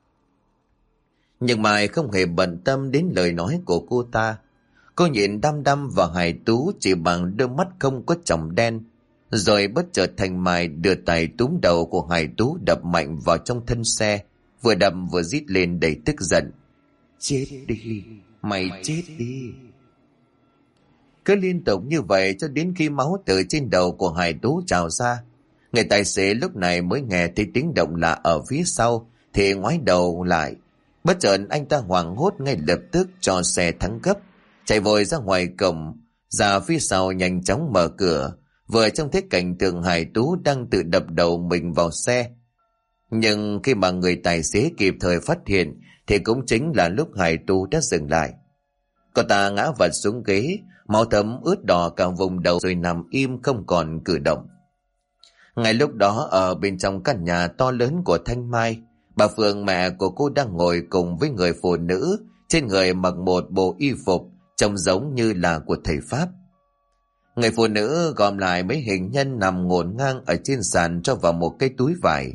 Nhưng Mai không hề bận tâm đến lời nói của cô ta. Cô nhìn đăm đăm vào Hải Tú chỉ bằng đôi mắt không có tròng đen. Rồi bất chợt Thanh Mai đưa tay túm đầu của Hải Tú đập mạnh vào trong thân xe, vừa đập vừa rít lên đầy tức giận. Chết đi, mày chết đi. Cứ liên tục như vậy cho đến khi máu từ trên đầu của Hải Tú trào ra. Người tài xế lúc này mới nghe thấy tiếng động lạ ở phía sau thì ngoái đầu lại. Bất chợt anh ta hoảng hốt, ngay lập tức cho xe thắng gấp, chạy vội ra ngoài cổng, ra phía sau nhanh chóng mở cửa, vừa trông thấy cảnh tượng Hải Tú đang tự đập đầu mình vào xe. Nhưng khi mà người tài xế kịp thời phát hiện thì cũng chính là lúc Hải Tú đã dừng lại. Cô ta ngã vật xuống ghế, máu thấm ướt đỏ cả vùng đầu rồi nằm im không còn cử động. Ngay lúc đó ở bên trong căn nhà to lớn của Thanh Mai, bà Phượng mẹ của cô đang ngồi cùng với người phụ nữ, trên người mặc một bộ y phục trông giống như là của thầy Pháp. Người phụ nữ gom lại mấy hình nhân nằm ngổn ngang ở trên sàn cho vào một cái túi vải.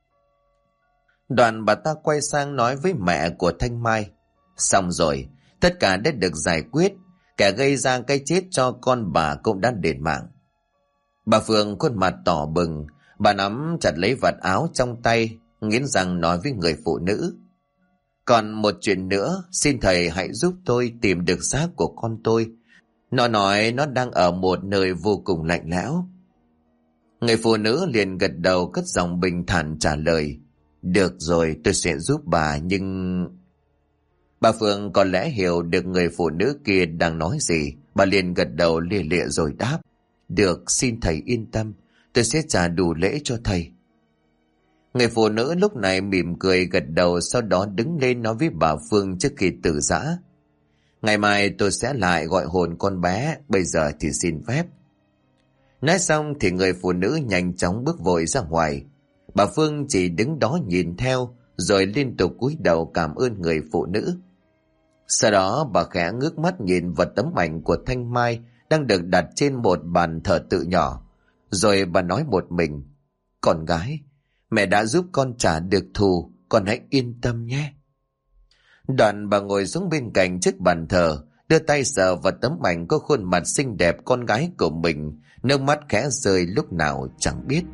Đoạn bà ta quay sang nói với mẹ của Thanh Mai. Xong rồi, tất cả đã được giải quyết, kẻ gây ra cái chết cho con bà cũng đã đền mạng. Bà Phượng khuôn mặt đỏ bừng, Bà nắm chặt lấy vạt áo trong tay, nghiến răng nói với người phụ nữ: "Còn một chuyện nữa, xin thầy hãy giúp tôi tìm được xác của con tôi. Nó nói nó đang ở một nơi vô cùng lạnh lẽo." Người phụ nữ liền gật đầu, cất giọng bình thản trả lời: "Được rồi, tôi sẽ giúp bà, nhưng..." Bà Phương có lẽ hiểu được người phụ nữ kia đang nói gì. Bà liền gật đầu lia lịa rồi đáp: "Được, xin thầy yên tâm, tôi sẽ trả đủ lễ cho thầy." Người phụ nữ lúc này mỉm cười gật đầu, sau đó đứng lên nói với bà Phương trước khi từ giã: "Ngày mai tôi sẽ lại gọi hồn con bé, bây giờ thì xin phép." Nói xong thì người phụ nữ nhanh chóng bước vội ra ngoài. Bà Phương chỉ đứng đó nhìn theo, rồi liên tục cúi đầu cảm ơn người phụ nữ. Sau đó bà khẽ ngước mắt nhìn vào tấm ảnh của Thanh Mai đang được đặt trên một bàn thờ tự nhỏ. Rồi bà nói một mình: "Con gái, mẹ đã giúp con trả được thù, con hãy yên tâm nhé." Đoạn bà ngồi xuống bên cạnh chiếc bàn thờ, đưa tay sờ vào tấm ảnh có khuôn mặt xinh đẹp con gái của mình, nước mắt khẽ rơi lúc nào chẳng biết.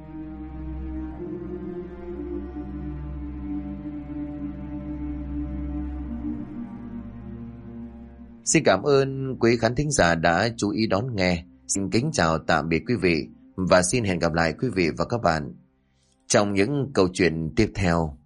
Xin cảm ơn quý khán thính giả đã chú ý đón nghe. Xin kính chào tạm biệt quý vị và xin hẹn gặp lại quý vị và các bạn trong những câu chuyện tiếp theo.